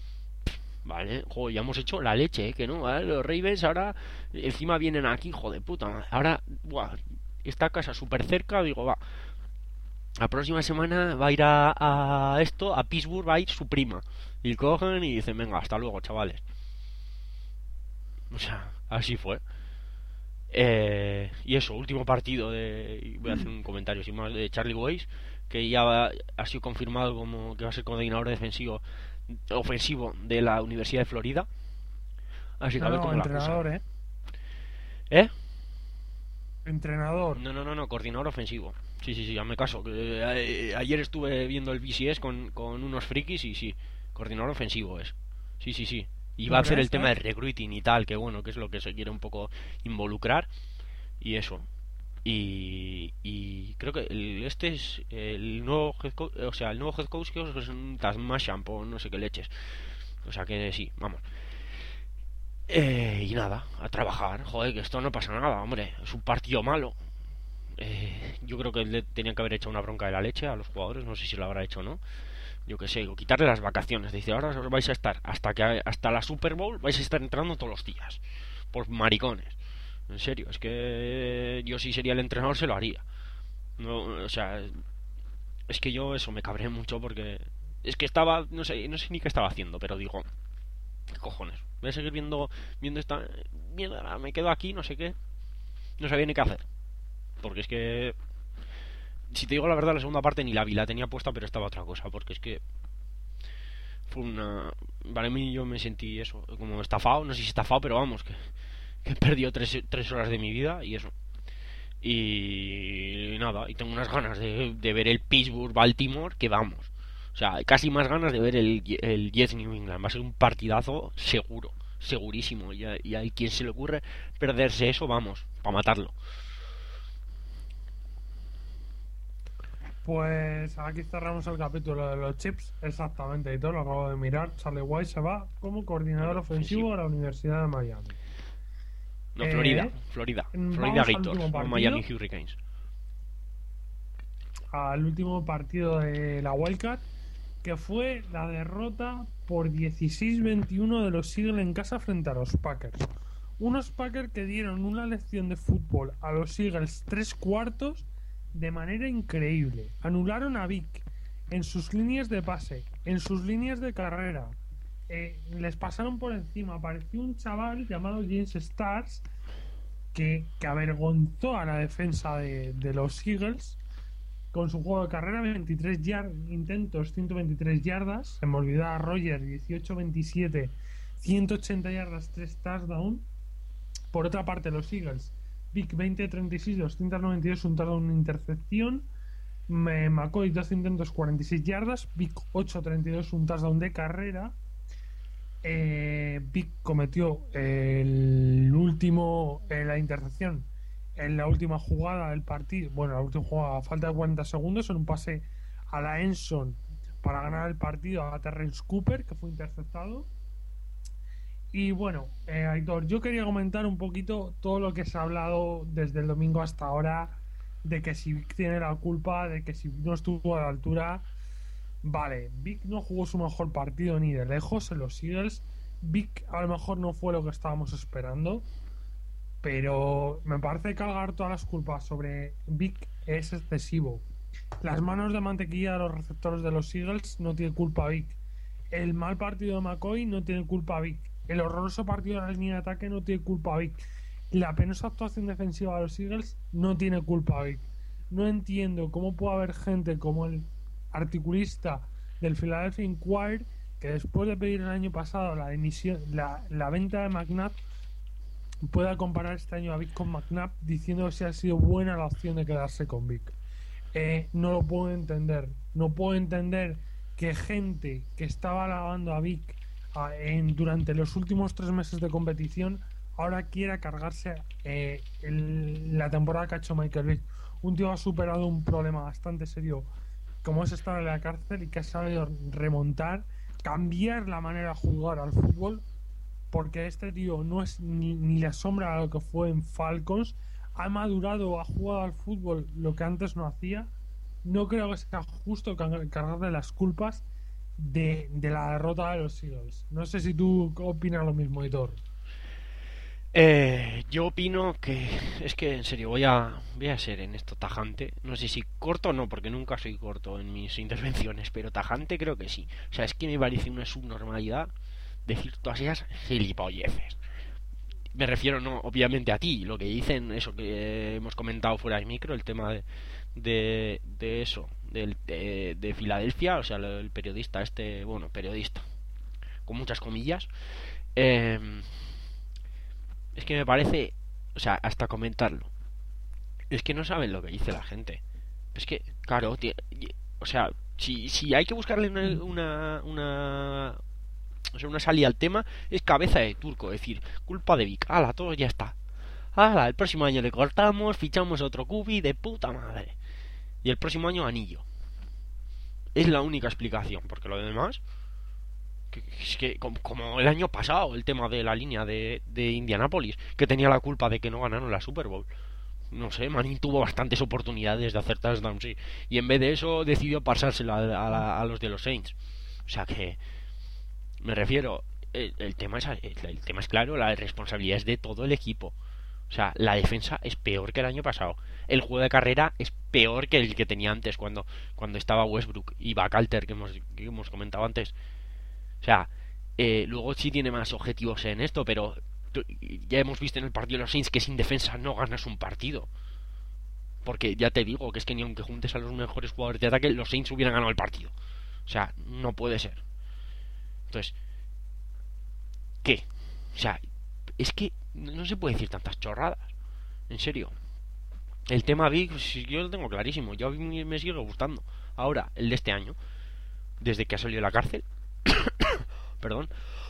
Vale, joder, ya hemos hecho la leche, ¿eh? Que no, ¿vale? Los Ravens ahora encima vienen aquí, joder puta. Ahora, buah, esta casa súper cerca, digo, va. La próxima semana va a ir a, a esto, a Pittsburgh, va a ir su prima. Y cogen y dicen, venga, hasta luego, chavales. O sea, así fue. Eh, y eso, último partido de... Voy a hacer un comentario sin más de Charlie Weiss, que ya va, ha sido confirmado como que va a ser coordinador defensivo ofensivo de la Universidad de Florida. Así que no, a ver no, cómo entrenador, la cosa. ¿Eh? ¿Eh? Entrenador. No, no, no, no, coordinador ofensivo. Sí, sí, sí, ya me caso. Que, eh, ayer estuve viendo el B C S con, con unos frikis y sí, coordinador ofensivo es. Sí, sí, sí. Y va a hacer el tema de recruiting y tal, que bueno, que es lo que se quiere un poco involucrar. Y eso. Y, y creo que el, este es el nuevo head coach, o sea, el nuevo head coach que es un Tasmasham o no sé qué leches. O sea que sí, vamos. Eh, y nada, a trabajar. Joder, que esto no pasa nada, hombre. Es un partido malo. Eh, yo creo que le tenían que haber hecho una bronca de la leche a los jugadores. No sé si lo habrá hecho o no. Yo que sé, o quitarle las vacaciones. Dice, ahora os vais a estar hasta que hasta la Super Bowl vais a estar entrando todos los días. Por maricones. En serio, es que yo si sería el entrenador se lo haría. No, o sea, es que yo eso me cabré mucho porque es que estaba, no sé, no sé ni qué estaba haciendo, pero digo, ¿qué cojones? Voy a seguir viendo viendo esta mierda, me quedo aquí, no sé qué. No sabía ni qué hacer. Porque es que si te digo la verdad, la segunda parte ni la vi, la tenía puesta, pero estaba otra cosa, porque es que fue una... Para mí yo me sentí eso, como estafado, no sé si estafado, pero vamos, que, que he perdido tres, tres horas de mi vida y eso. Y nada, y tengo unas ganas de, de ver el Pittsburgh-Baltimore, que vamos. O sea, casi más ganas de ver el, el Jets New England. Va a ser un partidazo seguro, segurísimo. Y a, y a quien se le ocurre perderse eso, vamos, para matarlo. Pues aquí cerramos el capítulo de los Chiefs, exactamente, y todo lo acabo de mirar. Charlie White se va como coordinador no, ofensivo, ofensivo a la Universidad de Miami. No, Florida, eh, Florida, Florida Gators, no Miami Hurricanes. Al último partido de la Wildcard, que fue la derrota por dieciséis veintiuno de los Eagles en casa frente a los Packers. Unos Packers que dieron una lección de fútbol a los Eagles tres cuartos de manera increíble. Anularon a Vic en sus líneas de pase, en sus líneas de carrera. Eh, les pasaron por encima. Apareció un chaval llamado James Stars que, que avergonzó a la defensa de, de los Eagles con su juego de carrera, veintitrés yard, intentos, ciento veintitrés yardas. Se me olvidaba Rogers, dieciocho veintisiete, ciento ochenta yardas, tres touchdowns. Por otra parte, los Eagles, Vic veinte treinta y seis, doscientos noventa y dos, un touchdown, una intercepción. Me, McCoy, doce intentos, cuarenta y seis yardas. Vic ocho treinta y dos, un touchdown de carrera. Eh, Vic cometió el último, eh, la intercepción en la última jugada del partido. Bueno, la última jugada a falta de cuarenta segundos, en un pase a la Enson para ganar el partido a Terrence Cooper, que fue interceptado. Y bueno, eh, Aitor, yo quería comentar un poquito todo lo que se ha hablado desde el domingo hasta ahora, de que si Vic tiene la culpa, de que si no estuvo a la altura. Vale, Vic no jugó su mejor partido ni de lejos en los Eagles. Vic a lo mejor no fue lo que estábamos esperando, pero me parece que cargar todas las culpas sobre Vic es excesivo. Las manos de mantequilla de los receptores de los Eagles no tiene culpa Vic. El mal partido de McCoy no tiene culpa Vic. El horroroso partido de la línea de ataque no tiene culpa Vic. La penosa actuación defensiva de los Eagles no tiene culpa Vic. No entiendo cómo puede haber gente como el articulista del Philadelphia Inquirer que después de pedir el año pasado la dimisión, la, la venta de McNabb, pueda comparar este año a Vic con McNabb diciendo que si ha sido buena la opción de quedarse con Vic. Eh, no lo puedo entender. No puedo entender que gente que estaba alabando a Vic a, en, durante los últimos tres meses de competición ahora quiera cargarse eh, el, la temporada que ha hecho Michael Vick. Un tío ha superado un problema bastante serio como es estar en la cárcel y que ha sabido remontar, cambiar la manera de jugar al fútbol, porque este tío no es ni, ni la sombra de lo que fue en Falcons. Ha madurado, ha jugado al fútbol lo que antes no hacía. No creo que sea justo cargarle las culpas de, de la derrota de los Eagles. No sé si tú opinas lo mismo, Hitor. Eh, yo opino que es que en serio voy a voy a ser en esto tajante. No sé si corto o no, porque nunca soy corto en mis intervenciones, pero tajante creo que sí. O sea, es que me parece una subnormalidad decir todas esas gilipolleces. Me refiero no obviamente a ti, lo que dicen, eso que hemos comentado fuera de micro, el tema de de, de eso, del, de, de Filadelfia, o sea, el periodista este, bueno, periodista, con muchas comillas. Eh, es que me parece, o sea, hasta comentarlo. Es que no saben lo que dice la gente. Es que, claro, tie, o sea, si, si hay que buscarle una, una, una, o sea, una salida al tema, es cabeza de turco, es decir, culpa de Vic, ala, todo ya está. Ala, el próximo año le cortamos, fichamos otro cubi de puta madre. Y el próximo año anillo. Es la única explicación, porque lo demás... Que, es que como el año pasado, el tema de la línea de, de Indianapolis, que tenía la culpa de que no ganaron la Super Bowl. No sé, Manning tuvo bastantes oportunidades de hacer touchdowns, sí, y en vez de eso decidió pasárselo a, a, la, a los de los Saints. O sea que... Me refiero... El, el, tema es, el, el tema es claro, la responsabilidad es de todo el equipo. O sea, la defensa es peor que el año pasado. El juego de carrera es peor que el que tenía antes, cuando, cuando estaba Westbrook y Bacalter, que hemos, que hemos comentado antes. O sea, eh, luego sí tiene más objetivos en esto, pero ya hemos visto en el partido de los Saints que sin defensa no ganas un partido. Porque ya te digo que es que ni aunque juntes a los mejores jugadores de ataque, los Saints hubieran ganado el partido. O sea, no puede ser. Entonces, ¿qué? O sea, es que no se puede decir tantas chorradas. En serio. El tema Big, yo lo tengo clarísimo. Yo a mí me sigue gustando. Ahora, el de este año, desde que ha salido de la cárcel, perdón,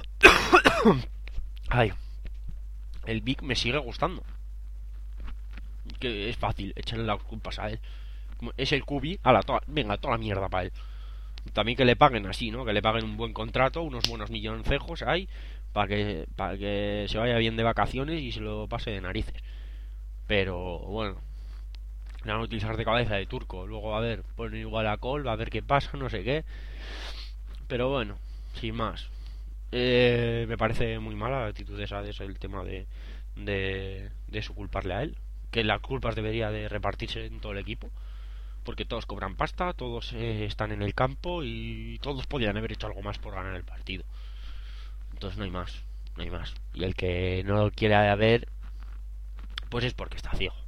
ay, el Big me sigue gustando. Que es fácil echarle las culpas a él. Es el Q B, ala, toda, venga, toda la mierda para él. También que le paguen así, ¿no? Que le paguen un buen contrato, unos buenos milloncejos ahí, para que, para que se vaya bien de vacaciones y se lo pase de narices. Pero bueno, le van a utilizar de cabeza de turco. Luego a ver, ponen igual a Cole, va a ver qué pasa, no sé qué. Pero bueno, sin más. Eh, me parece muy mala la actitud esa, de ese, el tema de, de, de eso, culparle a él. Que las culpas debería de repartirse en todo el equipo. Porque todos cobran pasta, todos eh, están en el campo y todos podrían haber hecho algo más por ganar el partido. Entonces no hay más, no hay más. Y el que no lo quiera ver, pues es porque está ciego.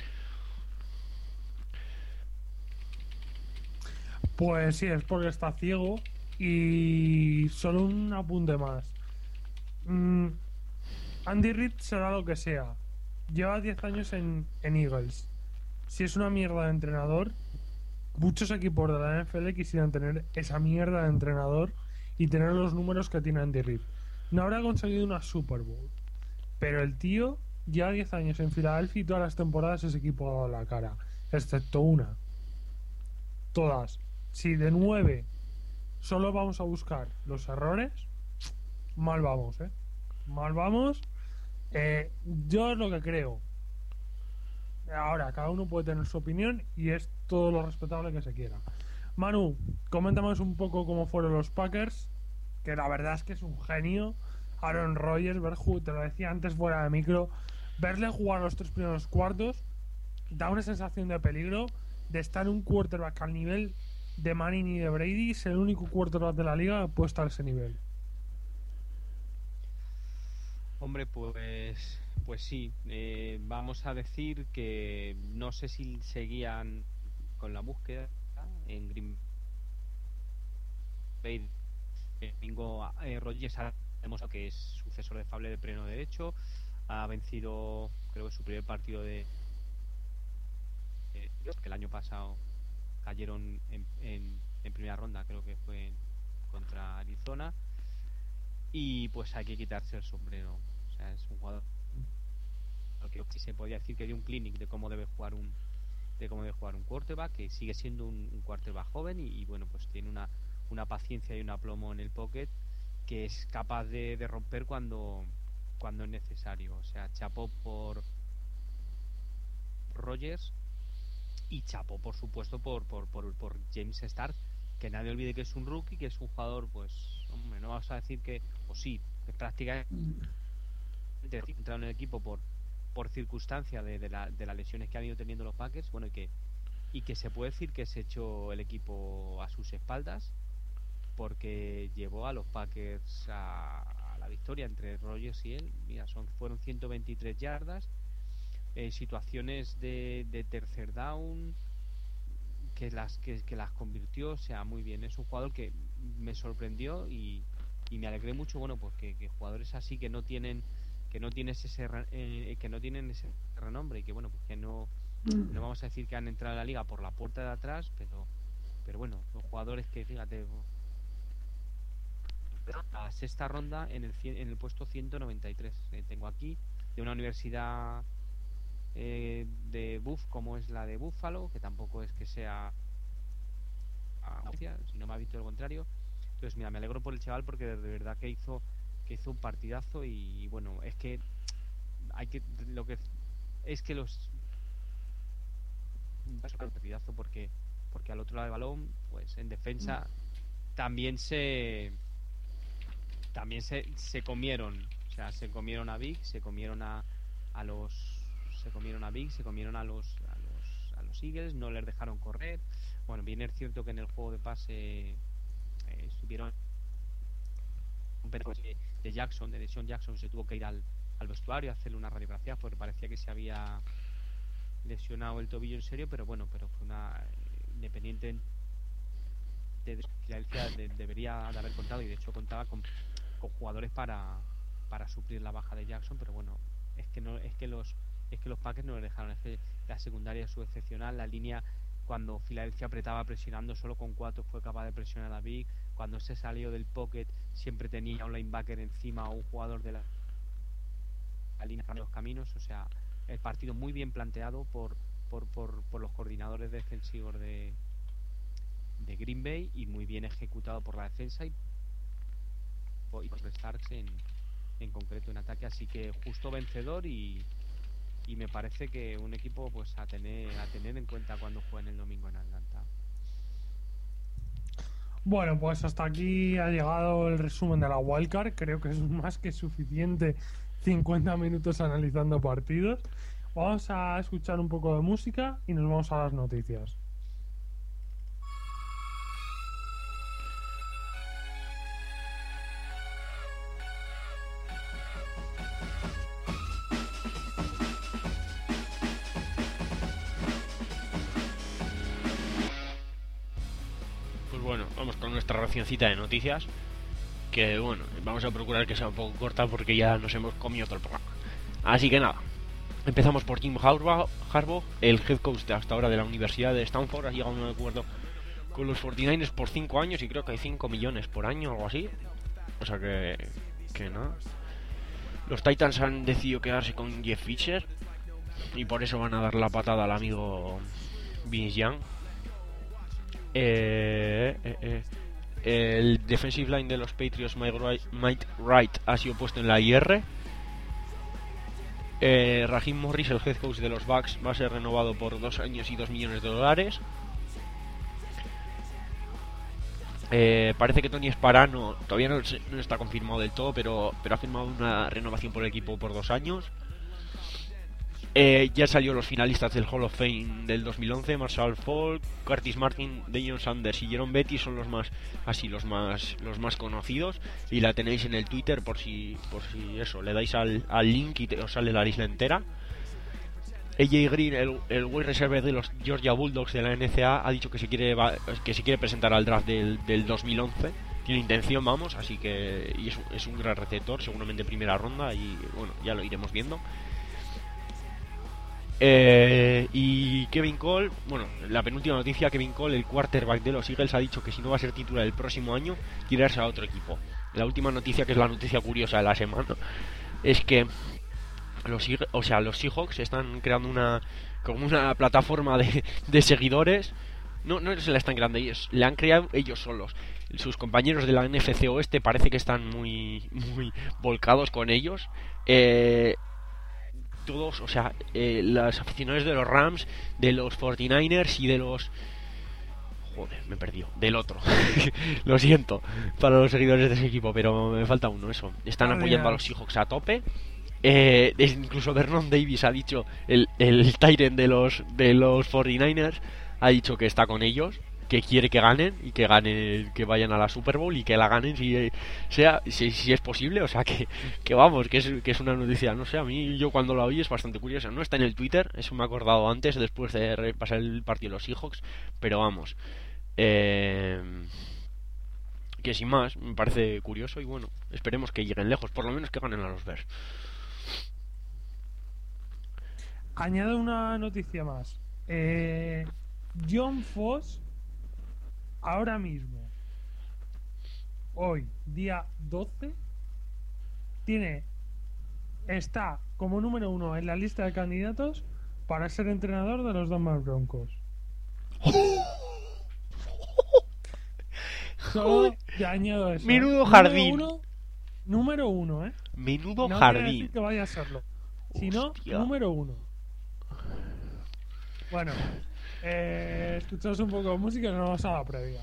Pues sí, es porque está ciego. Y solo un apunte más. Mm, Andy Reid será lo que sea. Lleva diez años en, en Eagles. Si es una mierda de entrenador, muchos equipos de la N F L quisieran tener esa mierda de entrenador y tener los números que tiene Andy Reid. No habrá conseguido una Super Bowl, pero el tío lleva diez años en Filadelfia y todas las temporadas ese equipo ha dado la cara, excepto una. Todas. Si de nueve solo vamos a buscar los errores, mal vamos, ¿eh? Mal vamos. Eh, yo es lo que creo. Ahora, cada uno puede tener su opinión y es todo lo respetable que se quiera. Manu, coméntanos un poco cómo fueron los Packers, que la verdad es que es un genio. Aaron Rodgers, ver, te lo decía antes fuera de micro, verle jugar los tres primeros cuartos da una sensación de peligro, de estar un quarterback al nivel de Manning y de Brady. Es el único quarterback de la liga que puede estar a ese nivel. Hombre, pues pues sí, eh, vamos a decir que no sé si seguían con la búsqueda en Green Bay. El domingo eh, Rodgers ha demostrado que es sucesor de Favre de pleno derecho, ha vencido, creo que su primer partido de eh, que el año pasado cayeron en, en, en primera ronda, creo que fue contra Arizona, y pues hay que quitarse el sombrero. O sea, es un jugador que si se podía decir que dio un clinic de cómo debe jugar un de cómo debe jugar un quarterback, que sigue siendo un, un quarterback joven y, y bueno, pues tiene una, una paciencia y un aplomo en el pocket que es capaz de, de romper cuando cuando es necesario. O sea, chapó por Rodgers y chapó por supuesto por, por, por, por James Stark, que nadie olvide que es un rookie, que es un jugador, pues hombre, no vamos a decir que, o sí, que prácticamente entrado en el equipo por por circunstancia de, de, la, de las lesiones que han ido teniendo los Packers, bueno, y que y que se puede decir que se echó el equipo a sus espaldas, porque llevó a los Packers a, a la victoria entre Rodgers y él. Mira, son fueron ciento veintitrés yardas, eh, situaciones de, de tercer down que las que, que las convirtió. O sea, muy bien, es un jugador que me sorprendió y, y me alegré mucho, bueno, pues que, que jugadores así que no tienen que no tienes ese eh, que no tienen ese renombre y que bueno, pues que no no vamos a decir que han entrado a la liga por la puerta de atrás, pero pero bueno, son jugadores que, fíjate, la sexta ronda en el en el puesto ciento noventa y tres, eh, tengo aquí, de una universidad eh, de Buff como es la de Buffalo, que tampoco es que sea si no me ha visto lo contrario. Entonces mira, me alegro por el chaval porque de verdad que hizo que hizo un partidazo y bueno, es que hay que lo que es que los un partidazo porque porque al otro lado del balón, pues en defensa también se también se, se comieron, o sea, se comieron a Big, se comieron a, a los se comieron a Big, se comieron a los a los a los Eagles, no les dejaron correr. Bueno, bien es cierto que en el juego de pase eh, estuvieron de Jackson, de Deshaun Jackson, se tuvo que ir al, al vestuario a hacerle una radiografía porque parecía que se había lesionado el tobillo en serio, pero bueno, pero fue una eh, independiente de Filadelfia de, debería de haber contado, y de hecho contaba con, con jugadores para para suplir la baja de Jackson, pero bueno, es que no es que los es que los Packers no le dejaron. Es que la secundaria es excepcional, la línea cuando Filadelfia apretaba presionando solo con cuatro fue capaz de presionar a Big. Cuando se salió del pocket siempre tenía un linebacker encima o un jugador de la, la línea de los caminos. O sea, el partido muy bien planteado por por, por, por los coordinadores defensivos de, de Green Bay y muy bien ejecutado por la defensa y, y por Starks en, en concreto en ataque. Así que justo vencedor y y me parece que un equipo pues a tener a tener en cuenta cuando jueguen el domingo en Atlanta. Bueno, pues hasta aquí ha llegado el resumen de la Wildcard. Creo que es más que suficiente cincuenta minutos analizando partidos. Vamos a escuchar un poco de música y nos vamos a las noticias. nuestra racioncita de noticias. Que bueno, vamos a procurar que sea un poco corta porque ya nos hemos comido todo el programa. Así que nada, empezamos por Jim Harbaugh, Harbaugh, el head coach de hasta ahora de la Universidad de Stanford. Ha llegado a un acuerdo con los cuarenta y nueve ers por cinco años y creo que hay cinco millones por año o algo así. O sea que, que nada. Los Titans han decidido quedarse con Jeff Fisher y por eso van a dar la patada al amigo Vince Young. Eh, eh, eh. El defensive line de los Patriots, Mike Wright, Mike Wright, ha sido puesto en la I R. Eh, Raheem Morris, el head coach de los Bucks, va a ser renovado por dos años y dos millones de dólares. Eh, parece que Tony Sparano todavía no, no está confirmado del todo, pero, pero ha firmado una renovación por el equipo por dos años. Eh, ya salió los finalistas del Hall of Fame del dos mil once. Marshall Falk, Curtis Martin, Deion Sanders y Jerome Betty son los más así los más los más conocidos, y la tenéis en el Twitter por si por si eso le dais al, al link y te, os sale la lista entera. A J Green, el, el wide receiver de los Georgia Bulldogs de la N C A, ha dicho que se quiere que se quiere presentar al draft del, del dos mil once. Tiene intención, vamos, así que y es, es un gran receptor, seguramente primera ronda, y bueno, ya lo iremos viendo. Eh, y Kevin Cole, bueno, la penúltima noticia, Kevin Cole, el quarterback de los Eagles, ha dicho que si no va a ser titular el próximo año, quiere irse a otro equipo. La última noticia, que es la noticia curiosa de la semana, es que los, o sea, los Seahawks están creando una como una plataforma de, de seguidores. No, no se la están creando ellos, la han creado ellos solos. Sus compañeros de la N F C Oeste parece que están muy, muy volcados con ellos. Eh... Todos, o sea, eh, los aficionados de los Rams, de los cuarenta y nueve ers y de los... Joder, me he perdido. Del otro. Lo siento para los seguidores de ese equipo, pero me falta uno, eso. Están Adiós. apoyando a los Seahawks a tope. Eh, incluso Vernon Davis ha dicho, el, el Tyrant de los, de los cuarenta y nueve ers, ha dicho que está con ellos, que quiere que ganen y que ganen, que vayan a la Super Bowl y que la ganen si sea si, si es posible. O sea que, que vamos, que es, que es una noticia, no sé, a mí yo cuando la oí es bastante curiosa. No está en el Twitter, eso me he acordado antes, después de repasar el partido de los Seahawks, pero vamos, eh, que sin más, me parece curioso y bueno, esperemos que lleguen lejos, por lo menos que ganen a los Bears. Añado una noticia más. eh, John Foss ahora mismo, hoy, día doce, tiene está como número uno en la lista de candidatos para ser entrenador de los Denver Broncos. Solo te añado eso. Menudo ¿eh? jardín. Número uno, número uno, ¿eh? Menudo no jardín. quiere decir que vaya a serlo, sino Hostia. número uno. Bueno, eh, escuchamos un poco de música y nos vamos a la previa.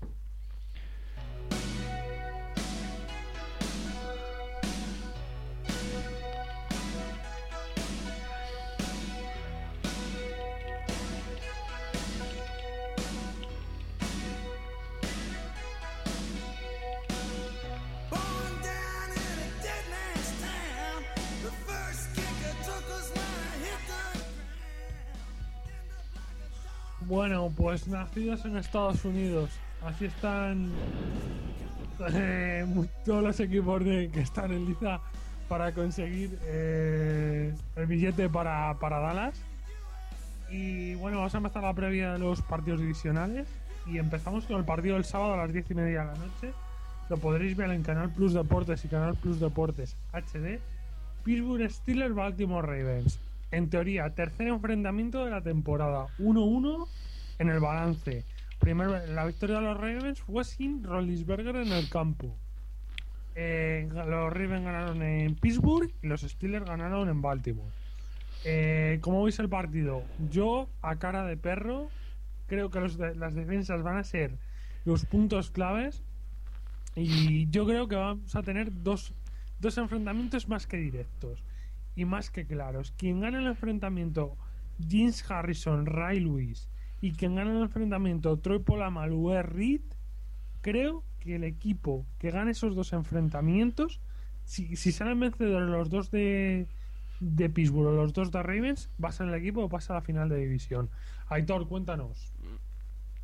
Bueno, pues nacidos en Estados Unidos, así están eh, todos los equipos de, que están en liza para conseguir eh, el billete para, para Dallas. Y bueno, vamos a empezar la previa de los partidos divisionales y empezamos con el partido del sábado a las diez y media de la noche. Lo podréis ver en Canal Plus Deportes y Canal Plus Deportes H D. Pittsburgh Steelers, Baltimore Ravens. En teoría, tercer enfrentamiento de la temporada, uno uno en el balance. Primero, la victoria de los Ravens fue sin Roethlisberger en el campo. Eh, los Ravens ganaron en Pittsburgh y los Steelers ganaron en Baltimore. Eh, ¿Cómo veis el partido? Yo, a cara de perro, creo que los de, las defensas van a ser los puntos claves y yo creo que vamos a tener dos, dos enfrentamientos más que directos y más que claros. Quien gane el enfrentamiento James Harrison, Ray Lewis, y quien gane el enfrentamiento Troy Polamalu, Reed, creo que el equipo que gane esos dos enfrentamientos, si, si salen vencedores los dos de, de Pittsburgh o los dos de Ravens, va a ser el equipo que pasa a la final de división. Aitor, cuéntanos.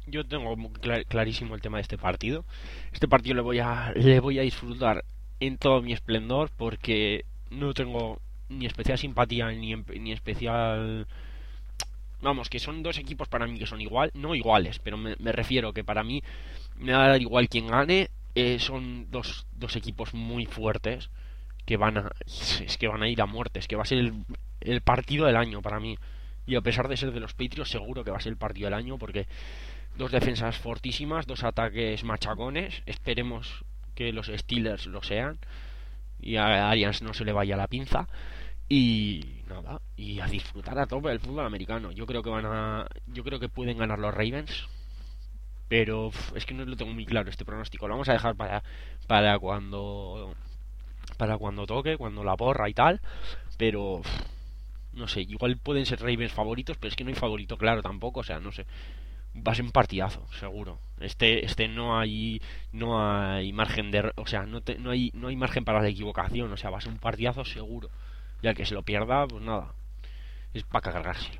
Yo tengo muy clar- clarísimo el tema de este partido. Este partido le voy a le voy a disfrutar en todo mi esplendor porque no tengo ni especial simpatía ni, em- ni especial. Vamos, que son dos equipos para mí que son igual, no iguales, pero me, me refiero que para mí me va a dar igual quien gane. Eh, son dos, dos equipos muy fuertes que van a es que van a ir a muerte, es que va a ser el, el partido del año para mí. Y a pesar de ser de los Patriots, seguro que va a ser el partido del año porque dos defensas fortísimas, dos ataques machacones. Esperemos que los Steelers lo sean y a Arians no se le vaya la pinza. Y nada, y a disfrutar a tope del fútbol americano. Yo creo que van a, yo creo que pueden ganar los Ravens, pero uf, es que no lo tengo muy claro este pronóstico. Lo vamos a dejar para para cuando para cuando toque, cuando la borra y tal. Pero uf, no sé, igual pueden ser Ravens favoritos, pero es que no hay favorito claro tampoco. O sea, no sé. Va a ser un partidazo, seguro. Este, este no hay, no hay margen de, o sea, no, te- no hay, no hay margen para la equivocación. O sea, va a ser un partidazo seguro. Y al que se lo pierda, pues nada, es para cargárselo.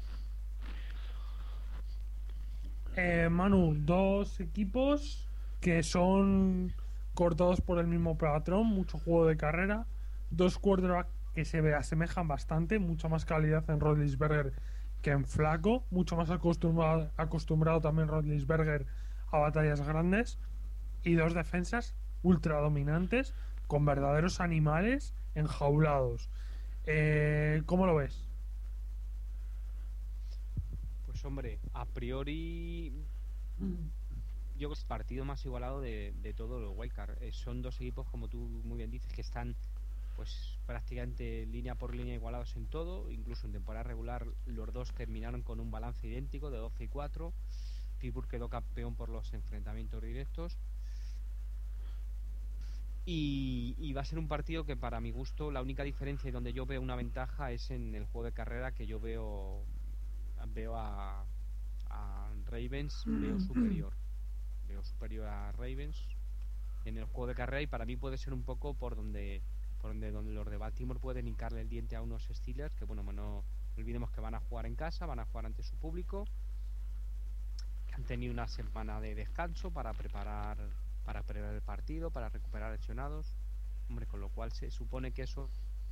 Eh, Manu, dos equipos que son cortados por el mismo patrón, mucho juego de carrera, dos quarterbacks que se ve- asemejan bastante, mucha más calidad en Roethlisberger que en Flaco, mucho más acostumbrado, acostumbrado también Roethlisberger a batallas grandes, y dos defensas ultra dominantes con verdaderos animales enjaulados. Eh, ¿cómo lo ves? Pues hombre, a priori yo creo que es el partido más igualado de, de todo el wildcard. Eh, son dos equipos, como tú muy bien dices, que están pues prácticamente línea por línea igualados en todo. Incluso en temporada regular los dos terminaron con un balance idéntico de doce y cuatro. Pittsburgh quedó campeón por los enfrentamientos directos. Y, y va a ser un partido que para mi gusto la única diferencia y donde yo veo una ventaja es en el juego de carrera, que yo veo veo a, a Ravens, veo superior veo superior a Ravens en el juego de carrera, y para mí puede ser un poco por donde por donde, donde los de Baltimore pueden hincarle el diente a unos Steelers que, bueno, no olvidemos que van a jugar en casa, van a jugar ante su público, que han tenido una semana de descanso para preparar para preparar el partido, para recuperar lesionados. Hombre, con lo cual se supone que eso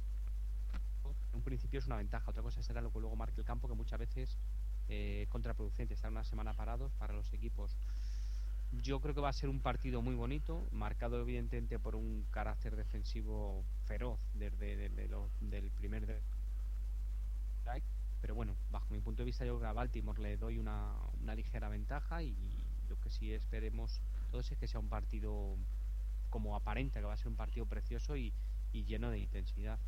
en un principio es una ventaja. Otra cosa será lo que luego marque el campo, que muchas veces eh, contraproducente estar una semana parados para los equipos. Yo creo que va a ser un partido muy bonito, marcado evidentemente por un carácter defensivo feroz desde, desde lo, del primer strike, pero bueno, bajo mi punto de vista yo creo que a Baltimore le doy una, una ligera ventaja, y lo que sí esperemos todos es que sea un partido como aparenta, que va a ser un partido precioso y, y lleno de intensidad.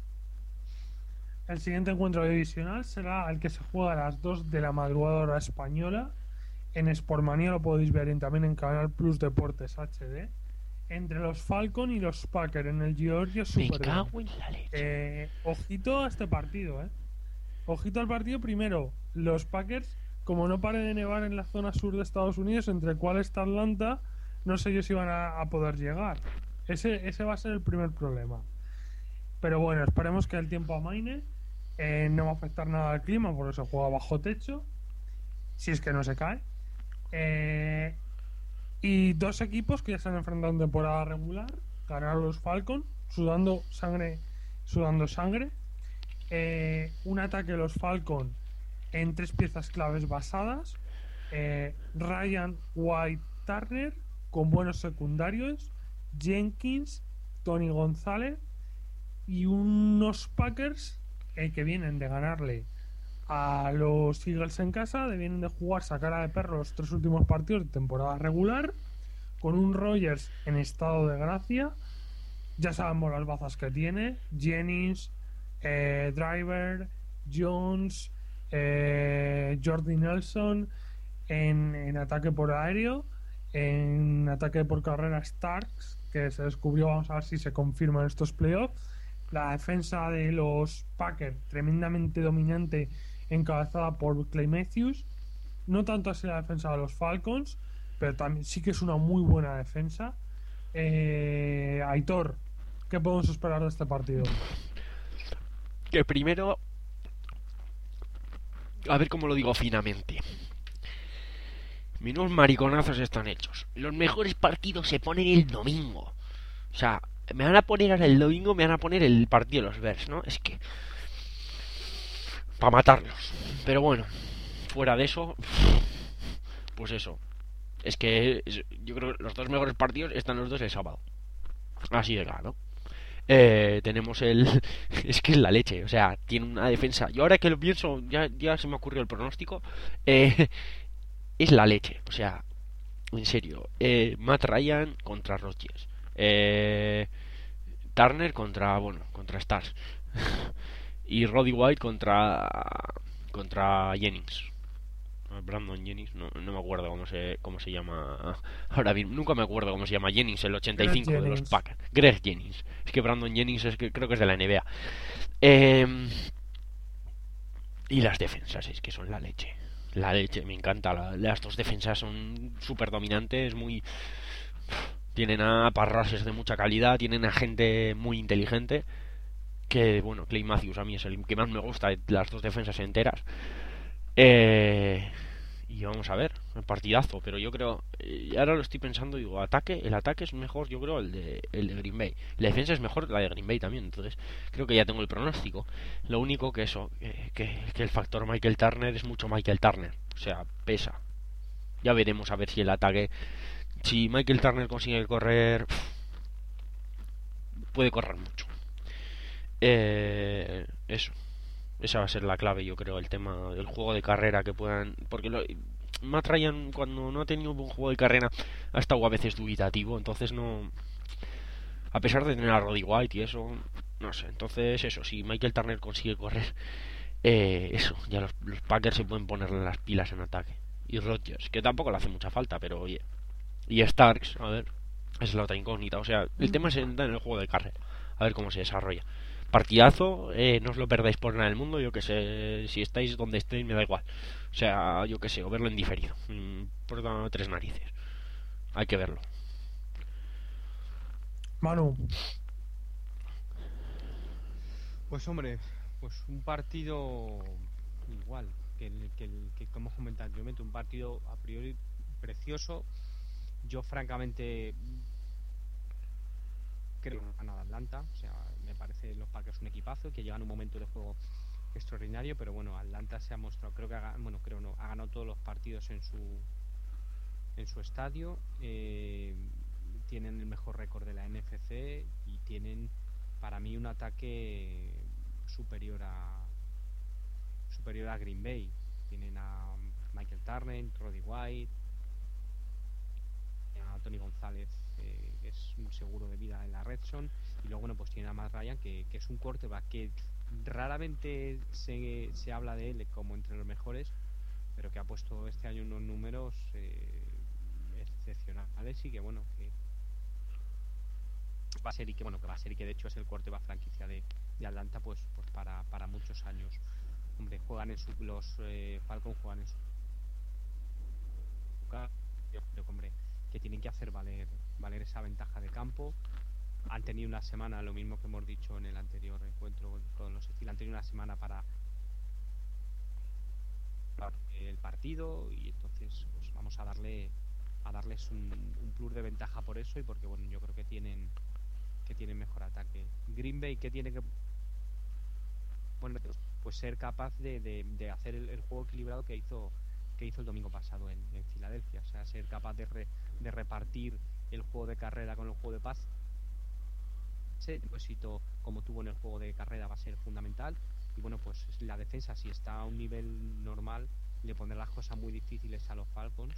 El siguiente encuentro divisional será el que se juega a las dos de la madrugada hora española. En Sportmania lo podéis ver en, también en Canal Plus Deportes H D. Entre los Falcons y los Packers en el Georgia Me Superdome. cago en la leche. Eh, ojito a este partido, eh. Ojito al partido primero. Los Packers, como no pare de nevar en la zona sur de Estados Unidos, entre el cual está Atlanta, no sé yo si van a, a poder llegar. Ese, ese va a ser el primer problema. Pero bueno, esperemos que el tiempo amaine. Eh, no va a afectar nada al clima porque se juega bajo techo, si es que no se cae. Eh, y dos equipos que ya se han enfrentado en temporada regular. Ganaron los Falcons, sudando sangre, sudando sangre. Eh, un ataque de los Falcons en tres piezas claves basadas. Eh, Ryan White Turner con buenos secundarios, Jenkins, Tony González, y unos Packers eh, que vienen de ganarle a los Eagles en casa, de vienen de jugar sacar de perro los tres últimos partidos de temporada regular, con un Rodgers en estado de gracia. Ya sabemos las bazas que tiene: Jennings, eh, Driver, Jones, eh, Jordi Nelson en, en ataque por aéreo, en ataque por carrera Starks, que se descubrió, vamos a ver si se confirma en estos playoffs. La defensa de los Packers tremendamente dominante, encabezada por Clay Matthews. No tanto así la defensa de los Falcons, pero también sí que es una muy buena defensa. eh, Aitor, ¿qué podemos esperar de este partido? Que primero, a ver cómo lo digo finamente. menos mariconazos están hechos. Los mejores partidos se ponen el domingo. O sea, me van a poner ahora el domingo, me van a poner el partido de los Bears, ¿no? Es que... para matarlos. Pero bueno, fuera de eso... Pues eso. Es que yo creo que los dos mejores partidos están los dos el sábado. Así de claro. Eh, tenemos el... Es que es la leche, o sea, tiene una defensa. Yo ahora que lo pienso, ya, ya se me ocurrió el pronóstico. Eh, es la leche, o sea, en serio. Eh, Matt Ryan contra Rodgers. Eh, Turner contra, bueno, contra Stars. Y Roddy White contra contra Jennings. Brandon Jennings, no, no me acuerdo cómo se cómo se llama ahora bien, nunca me acuerdo cómo se llama Jennings, el ochenta y cinco de los Packers. Greg Jennings. Es que Brandon Jennings es que creo que es de la N B A. Eh, y las defensas es que son la leche. La leche, me encanta. La, las dos defensas son súper dominantes, muy... Tienen a parrases de mucha calidad, tienen a gente muy inteligente. Que, bueno, Clay Matthews a mí es el que más me gusta de las dos defensas enteras. Eh, y vamos a ver, el partidazo. Pero yo creo, y ahora lo estoy pensando, digo, ataque, el ataque es mejor, yo creo, el de, el de Green Bay. La defensa es mejor la de Green Bay también. Entonces, creo que ya tengo el pronóstico. Lo único que eso, que, que, que el factor Michael Turner es mucho Michael Turner. O sea, pesa. Ya veremos a ver si el ataque, si Michael Turner consigue correr, puede correr mucho. Eh, eso. Esa va a ser la clave, yo creo, el tema del juego de carrera que puedan... Porque lo, Matt Ryan, cuando no ha tenido un buen juego de carrera, ha estado a veces dubitativo. Entonces no... A pesar de tener a Roddy White y eso... No sé, entonces eso, si Michael Turner consigue correr... Eh, eso, ya los, los Packers se pueden ponerle las pilas en ataque. Y Rodgers, que tampoco le hace mucha falta, pero oye... Y Starks, a ver... Es la otra incógnita. O sea, el tema es en el juego de carrera. A ver cómo se desarrolla. Partidazo, eh, no os lo perdáis por nada del mundo. Yo que sé, si estáis donde estéis me da igual. O sea, yo que sé, o verlo en diferido. Mm, por tres narices. Hay que verlo. Manu. Pues hombre, pues un partido igual que el que, el, que como hemos comentado anteriormente, un partido a priori precioso. Yo francamente creo que ha ganado Atlanta, o sea, me parece los Packers un equipazo que llegan a un momento de juego extraordinario, pero bueno, Atlanta se ha mostrado, creo que ha, bueno, creo no, ha ganado todos los partidos en su en su estadio, eh, tienen el mejor récord de la N F C y tienen para mí un ataque superior a superior a Green Bay. Tienen a Michael Turner, Roddy White, a Tony González, eh, que es un seguro de vida en la red zone, y luego bueno, pues tiene a Matt Ryan, que, que es un quarterback que raramente se, se habla de él como entre los mejores, pero que ha puesto este año unos números eh, excepcionales, y que bueno, que va a ser y que bueno que va a ser y que de hecho es el quarterback franquicia de, de Atlanta, pues pues para, para muchos años. Hombre, juegan en su, los eh, Falcons juegan en su yo creo que hombre que tienen que hacer valer valer esa ventaja de campo. Han tenido una semana, lo mismo que hemos dicho en el anterior encuentro con los Steelers, han tenido una semana para, para el partido, y entonces pues vamos a darle a darles un, un plus de ventaja por eso, y porque bueno, yo creo que tienen que tienen mejor ataque. Green Bay, que tiene que bueno pues ser capaz de, de, de hacer el, el juego equilibrado que hizo que hizo el domingo pasado en, en Filadelfia, o sea, ser capaz de, re, de repartir el juego de carrera con el juego de paz. Ese éxito como tuvo en el juego de carrera va a ser fundamental, y bueno, pues la defensa, si está a un nivel normal, le pondrá las cosas muy difíciles a los Falcons,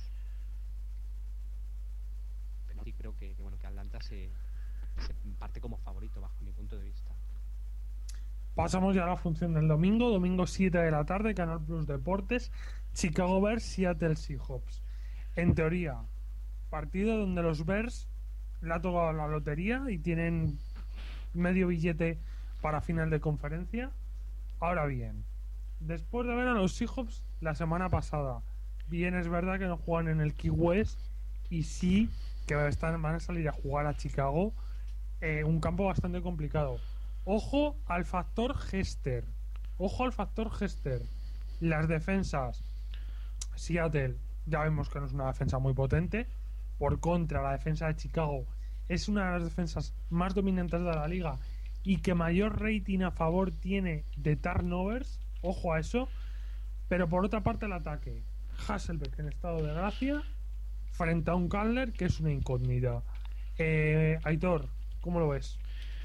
pero sí creo que, que bueno que Atlanta se, se parte como favorito bajo mi punto de vista. Pasamos ya a la función del domingo, domingo siete de la tarde, Canal Plus Deportes, Chicago Bears, Seattle Seahawks. En teoría, partido donde los Bears le ha tocado la lotería y tienen medio billete para final de conferencia. Ahora bien, después de ver a los Seahawks la semana pasada, bien es verdad que no juegan en el Key West, y sí que están, van a salir a jugar a Chicago, eh, un campo bastante complicado. Ojo al factor Hester. Ojo al factor Hester. Las defensas, Seattle ya vemos que no es una defensa muy potente. Por contra, la defensa de Chicago es una de las defensas más dominantes de la liga y que mayor rating a favor tiene de turnovers. Ojo a eso. Pero por otra parte, el ataque. Hasselbeck en estado de gracia frente a un Cutler que es una incógnita. Eh, Aitor, ¿cómo lo ves?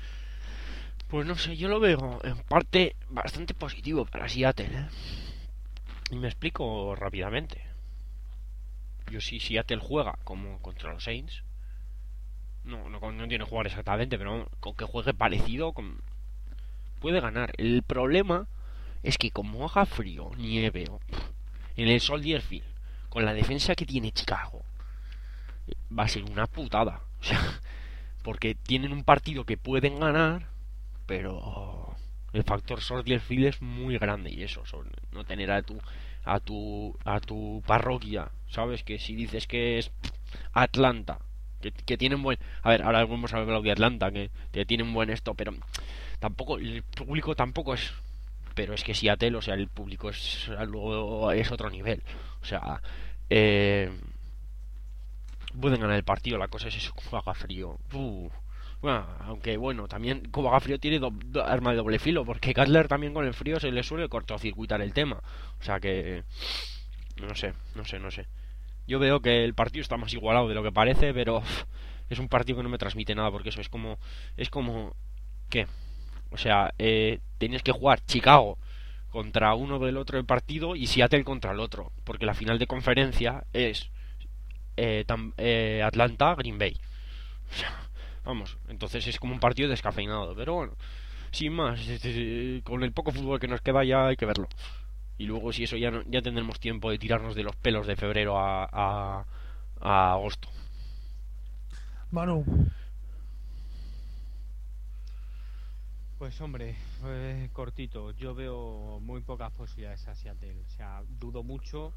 Pues no sé, yo lo veo en parte bastante positivo para Seattle, ¿eh? Y me explico rápidamente. Yo si Seattle juega como contra los Saints, no, no, no tiene que jugar exactamente, pero con que juegue parecido, con... puede ganar. El problema es que como haga frío, nieve, en el Soldier Field, con la defensa que tiene Chicago, va a ser una putada. O sea, porque tienen un partido que pueden ganar, pero el factor Soldier Field es muy grande y eso, sobre no tener a tu a tu a tu parroquia, sabes, que si dices que es Atlanta, que, que tienen buen, a ver, ahora vamos a hablar de Atlanta, que, que tienen buen esto, pero tampoco el público tampoco es, pero es que Seattle, o sea, el público es luego es otro nivel, o sea, eh, pueden ganar el partido, la cosa es eso, como haga frío. Uf. Bueno, aunque bueno, también como haga frío tiene do, do, arma de doble filo, porque Cutler también con el frío se le suele cortocircuitar el tema. O sea que... No sé, no sé, no sé. Yo veo que el partido está más igualado de lo que parece, pero uf, es un partido que no me transmite nada, porque eso es como... Es como... ¿Qué? O sea, eh, tienes que jugar Chicago contra uno del otro del partido y Seattle contra el otro, porque la final de conferencia es eh, tam, eh, Atlanta-Green Bay. O sea... Vamos, entonces es como un partido descafeinado. Pero bueno, sin más, con el poco fútbol que nos queda ya hay que verlo. Y luego si eso ya no, ya tendremos tiempo de tirarnos de los pelos de febrero a, a, a agosto. Manu. Pues hombre, eh, cortito. Yo veo muy pocas posibilidades a Seattle. O sea, dudo mucho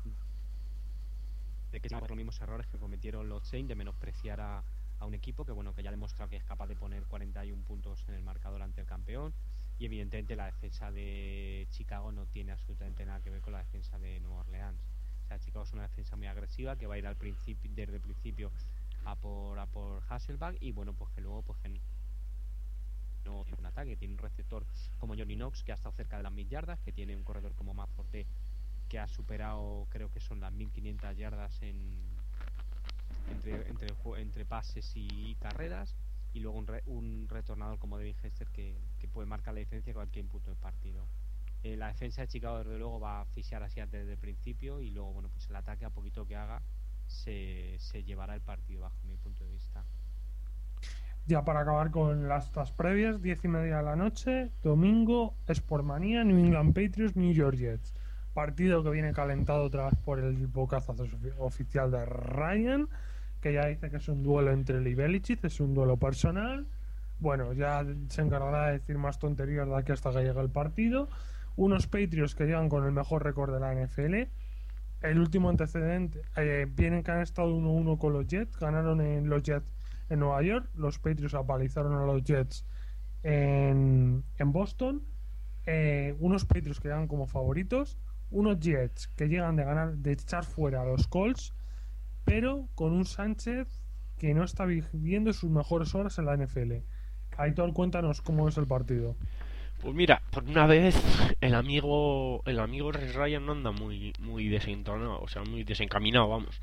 de que sean los mismos errores que cometieron los Saints, de menospreciar a a un equipo que bueno que ya ha demostrado que es capaz de poner cuarenta y uno puntos en el marcador ante el campeón, y evidentemente la defensa de Chicago no tiene absolutamente nada que ver con la defensa de Nueva Orleans. O sea, Chicago es una defensa muy agresiva que va a ir al principio, desde el principio a por a por Hasselbeck, y bueno, pues que luego pues que no tiene un ataque, tiene un receptor como Johnny Knox que ha estado cerca de las mil yardas, que tiene un corredor como Matt Forte que ha superado, creo que son las mil quinientas yardas en Entre, entre, entre pases y carreras, y luego un, re, un retornador como Devin Hester que, que puede marcar la diferencia con cualquier punto del partido. Eh, la defensa de Chicago desde luego va a asfixiar a Seattle desde el principio, y luego bueno pues el ataque a poquito que haga se, se llevará el partido bajo mi punto de vista. Ya para acabar con las tas previas, diez y media de la noche, domingo, Sportmania, New England Patriots, New York Jets. Partido que viene calentado otra vez por el bocazo oficial de Ryan, que ya dice que es un duelo entre él y Belichick, es un duelo personal. Bueno, ya se encargará de decir más tonterías de aquí hasta que llegue el partido. Unos Patriots que llegan con el mejor récord de la N F L. El último antecedente, eh, vienen que han estado uno uno con los Jets, ganaron en los Jets en Nueva York, los Patriots apalizaron a los Jets en, en Boston. Eh, unos Patriots que llegan como favoritos, unos Jets que llegan de ganar, de echar fuera a los Colts, pero con un Sánchez que no está viviendo sus mejores horas en la N F L. Aitor, cuéntanos cómo es el partido. Pues mira, por una vez el amigo el amigo Ryan no anda muy muy desentonado, o sea, muy desencaminado, vamos.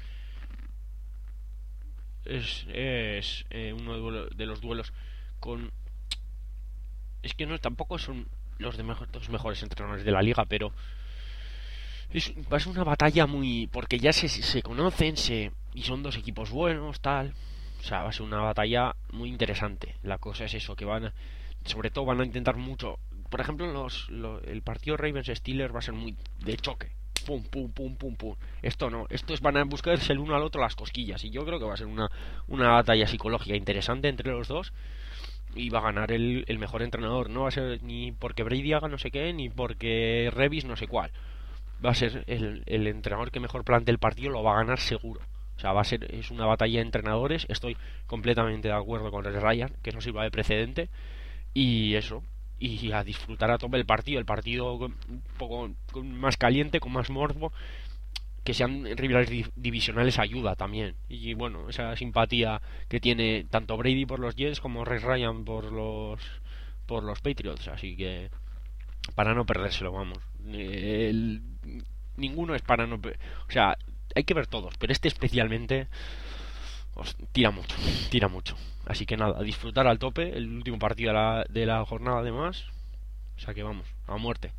Es, es eh, uno de, duelo, de los duelos con... Es que no tampoco son los de mejor, los mejores entrenadores de la liga, pero es, va a ser una batalla muy... Porque ya se, se conocen se, y son dos equipos buenos, tal. O sea, va a ser una batalla muy interesante. La cosa es eso, que van a, sobre todo van a intentar mucho... Por ejemplo, los, los, el partido Ravens-Steelers va a ser muy de choque. Pum, pum, pum, pum, pum. Esto no, estos van a buscarse el uno al otro las cosquillas. Y yo creo que va a ser una, una batalla psicológica interesante entre los dos. Y va a ganar el, el mejor entrenador. No va a ser ni porque Brady haga no sé qué, ni porque Revis no sé cuál. Va a ser el, el entrenador que mejor plante el partido, lo va a ganar seguro. O sea, va a ser, es una batalla de entrenadores. Estoy completamente de acuerdo con el Ryan, que no sirva de precedente. Y eso, y a disfrutar a tope el partido. El partido un poco más caliente, con más morbo. que sean rivales divisionales ayuda también. Y bueno, esa simpatía que tiene tanto Brady por los Jets como Rex Ryan por los por los Patriots, así que para no perdérselo, vamos. El, ninguno es para no, o sea, hay que ver todos, pero este especialmente os tira mucho, tira mucho. Así que nada, disfrutar al tope el último partido de la, de la jornada además. O sea que vamos, a muerte.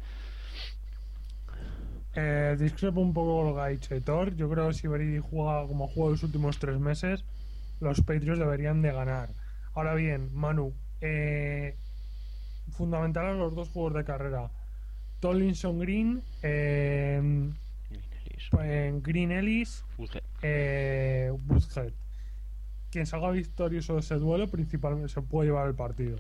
Eh, discrepo un poco con lo que ha dicho Hitor. Yo creo que si Brady juega como juega los últimos tres meses, los Patriots deberían de ganar. Ahora bien, Manu, eh, fundamental a los dos juegos de carrera. Tomlinson Green, eh, en Green Ellis, eh, Woodhead. Quien salga victorioso de ese duelo principalmente se puede llevar el partido.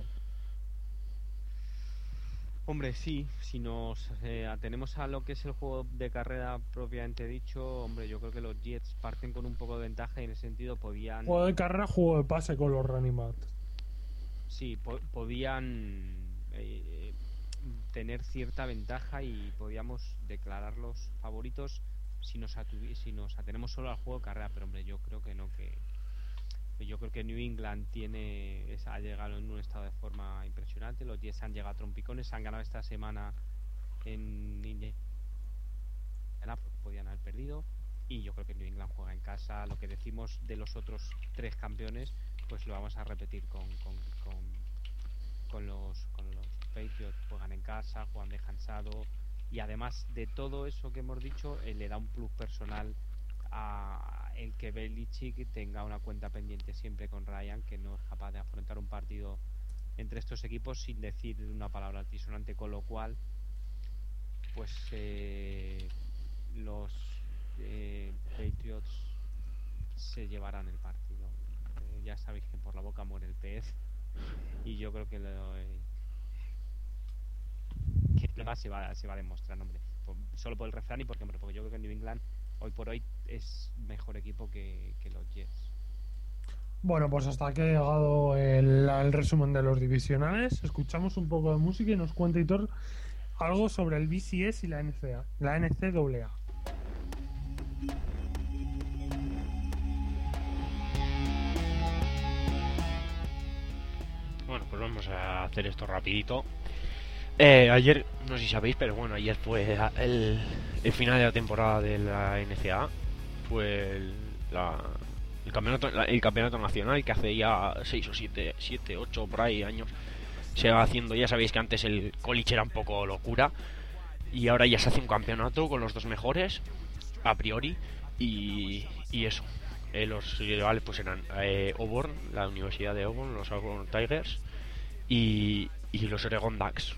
Hombre, sí, si nos eh, atenemos a lo que es el juego de carrera propiamente dicho, hombre, yo creo que los Jets parten con un poco de ventaja y en ese sentido podían... Juego de carrera, juego de pase con los running backs. Sí, po podían eh, tener cierta ventaja y podíamos declararlos favoritos si nos, si nos atenemos solo al juego de carrera, pero hombre, yo creo que no, que... Yo creo que New England tiene ha llegado en un estado de forma impresionante. Los Jets han llegado a trompicones, han ganado esta semana en Indiana, podían haber perdido. Y yo creo que New England juega en casa. Lo que decimos de los otros tres campeones, pues lo vamos a repetir con, con, con, con, los, con los Patriots. Juegan en casa, juegan descansado. Y además de todo eso que hemos dicho, eh, le da un plus personal a el que Belichick tenga una cuenta pendiente siempre con Ryan, que no es capaz de afrontar un partido entre estos equipos sin decir una palabra altisonante, con lo cual pues eh, los eh, Patriots se llevarán el partido. Eh, ya sabéis que por la boca muere el pez y yo creo que lo eh, que se va, se va a demostrar, hombre, por, solo por el refrán y porque, hombre, porque yo creo que New England hoy por hoy es mejor equipo que, que los Jets. Bueno, pues hasta aquí ha llegado el, el resumen de los divisionales. Escuchamos un poco de música y nos cuenta Hitor algo sobre el B C S y la N C A, la N C A A. Bueno, pues vamos a hacer esto rapidito. Eh, ayer, no sé si sabéis, pero bueno, ayer fue el, el final de la temporada de la N C A A. Fue el, la, el, campeonato, la, el campeonato nacional que hace ya seis o siete, siete, ocho por ahí años se va haciendo. Ya sabéis que antes el college era un poco locura y ahora ya se hace un campeonato con los dos mejores a priori y, y eso. Eh, los rivales pues eran eh, Auburn, la Universidad de Auburn, los Auburn Tigers y, y los Oregon Ducks.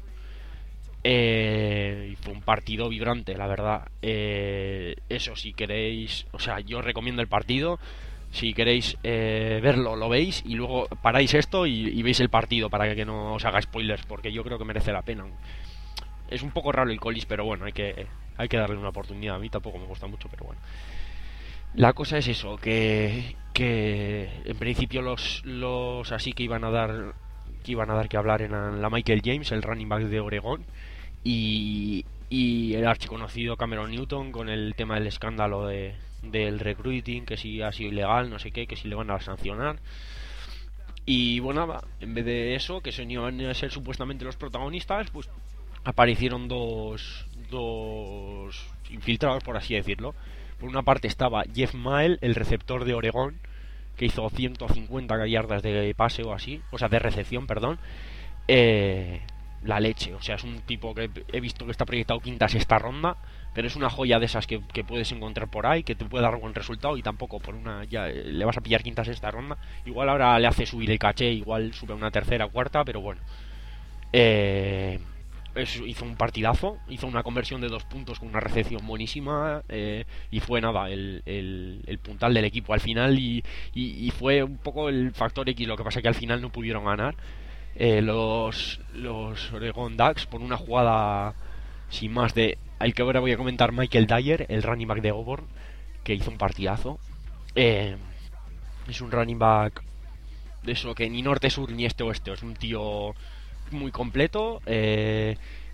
Eh, fue un partido vibrante, la verdad. Eh, eso, si queréis, o sea, yo recomiendo el partido. Si queréis eh, verlo, lo veis y luego paráis esto y, y veis el partido para que no os haga spoilers, porque yo creo que merece la pena. Es un poco raro el college, pero bueno, hay que hay que darle una oportunidad. A mí tampoco me gusta mucho, pero bueno. La cosa es eso, que que en principio los los así que iban a dar que iban a dar que hablar en la Michael James, el running back de Oregón. Y, y el archiconocido Cameron Newton con el tema del escándalo de, del recruiting, que si ha sido ilegal, no sé qué, que si le van a sancionar. Y bueno, en vez de eso, que se iban a ser supuestamente los protagonistas, pues aparecieron dos, dos infiltrados, por así decirlo. Por una parte estaba Jeff Mael, el receptor de Oregón, que hizo ciento cincuenta yardas de pase o así, o sea, de recepción, perdón. Eh... La leche, o sea, es un tipo que he visto que está proyectado quinta, sexta ronda, pero es una joya de esas que, que puedes encontrar por ahí, que te puede dar buen resultado y tampoco por una, ya le vas a pillar quinta, sexta ronda. Igual ahora le hace subir el caché, igual sube a una tercera, cuarta, pero bueno. Eh, es, hizo un partidazo, hizo una conversión de dos puntos con una recepción buenísima eh, y fue nada, el, el, el puntal del equipo al final y, y, y fue un poco el factor X, lo que pasa que al final no pudieron ganar. Eh, los, los Oregon Ducks por una jugada sin más de el que ahora voy a comentar, Michael Dyer, el running back de Auburn, que hizo un partidazo. Eh, es un running back de eso que ni norte sur ni este oeste, es un tío muy completo, eh,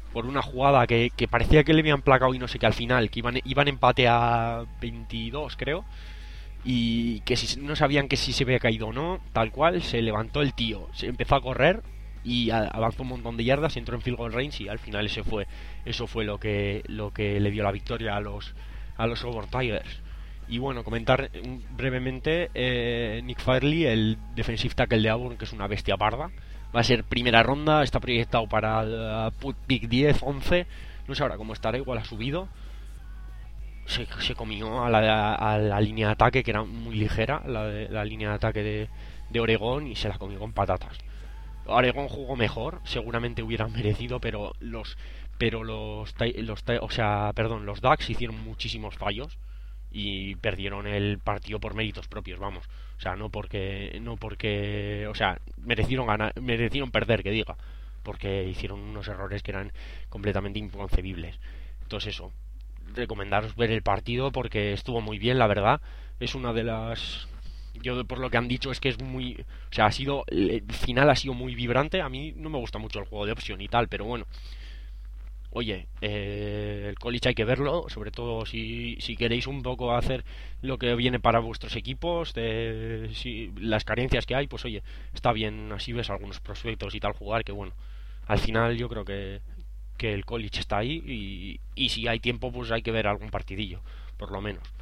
por una jugada que, que parecía que le habían placado y no sé qué al final, que iban, iban empate a veintidós creo, y que si no sabían que si se había caído o no, tal cual, se levantó el tío, se empezó a correr y a, avanzó un montón de yardas, entró en field goal range y al final ese fue eso fue lo que lo que le dio la victoria a los a los Auburn Tigers. Y bueno, comentar brevemente eh, Nick Fairley, el defensive tackle de Auburn, que es una bestia parda. Va a ser primera ronda, está proyectado para uh, pick diez, once, no sé ahora cómo estará, igual ha subido. Se, se comió a la, a la línea de ataque, que era muy ligera, la, de, la línea de ataque de, de Oregón, y se la comió con patatas. Oregón jugó mejor, seguramente hubieran merecido, pero los pero los, los o sea, perdón, los Ducks hicieron muchísimos fallos y perdieron el partido por méritos propios, vamos. O sea, no porque no porque, o sea, merecieron ganar, merecieron perder, que diga, porque hicieron unos errores que eran completamente inconcebibles. Entonces eso, recomendaros ver el partido porque estuvo muy bien, la verdad. Es una de las, yo por lo que han dicho es que es muy, o sea, ha sido, el final ha sido muy vibrante. A mí no me gusta mucho el juego de opción y tal, pero bueno, oye, eh, el college hay que verlo, sobre todo si, si queréis un poco hacer lo que viene para vuestros equipos, de, si, las carencias que hay, pues oye, está bien, así ves algunos prospectos y tal jugar, que bueno, al final yo creo que, que el college está ahí y, y si hay tiempo pues hay que ver algún partidillo, por lo menos.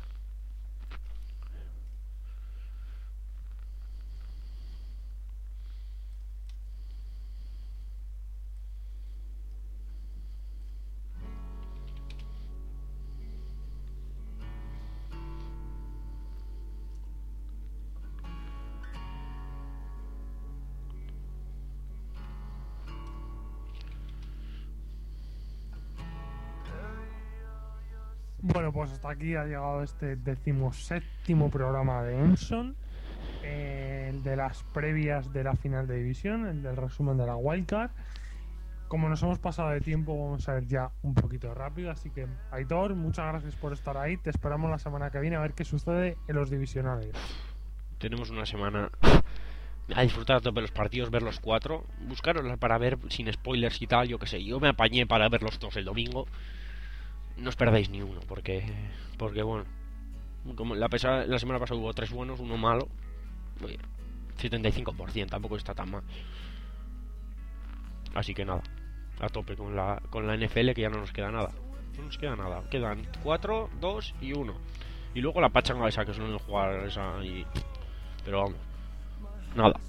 Bueno, pues hasta aquí ha llegado este decimoséptimo programa de Enson, eh, el de las previas de la final de división, el del resumen de la Wildcard. Como nos hemos pasado de tiempo, vamos a ir ya un poquito rápido, así que Aitor, muchas gracias por estar ahí, te esperamos la semana que viene a ver qué sucede en los divisionales. Tenemos una semana a disfrutar a tope los partidos, ver los cuatro, buscarlos para ver sin spoilers y tal, yo que sé, yo me apañé para ver los dos el domingo. No os perdáis ni uno, porque porque bueno, como la, pesa, la semana pasada hubo tres buenos, uno malo, oye, setenta y cinco por ciento, tampoco está tan mal. Así que nada, a tope con la con la N F L, que ya no nos queda nada. No nos queda nada, quedan cuatro, dos y uno. Y luego la pachanga esa que suelen jugar esa y... Pero vamos, nada.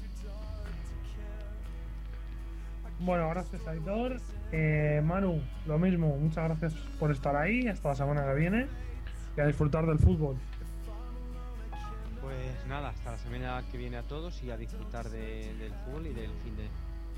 Bueno, gracias Aitor. Eh, Manu, lo mismo, muchas gracias por estar ahí, hasta la semana que viene y a disfrutar del fútbol. Pues nada, hasta la semana que viene a todos y a disfrutar de, del fútbol y del fin de...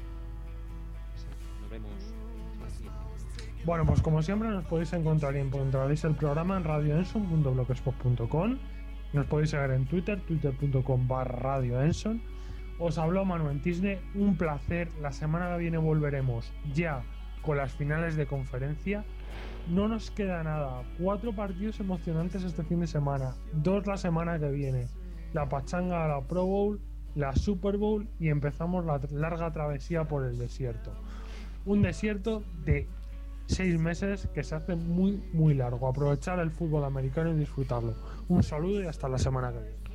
Nos vemos. Bueno, pues como siempre nos podéis encontrar y encontraréis el programa en radio enson punto blogspot punto com. Nos podéis seguir en Twitter, twitter punto com barra radio enson. Os habló Manuel Tisne, un placer. La semana que viene volveremos ya con las finales de conferencia. No nos queda nada, cuatro partidos emocionantes este fin de semana, dos la semana que viene, la pachanga a la Pro Bowl, la Super Bowl y empezamos la larga travesía por el desierto, un desierto de seis meses que se hace muy muy largo. Aprovechar el fútbol americano y disfrutarlo. Un saludo y hasta la semana que viene.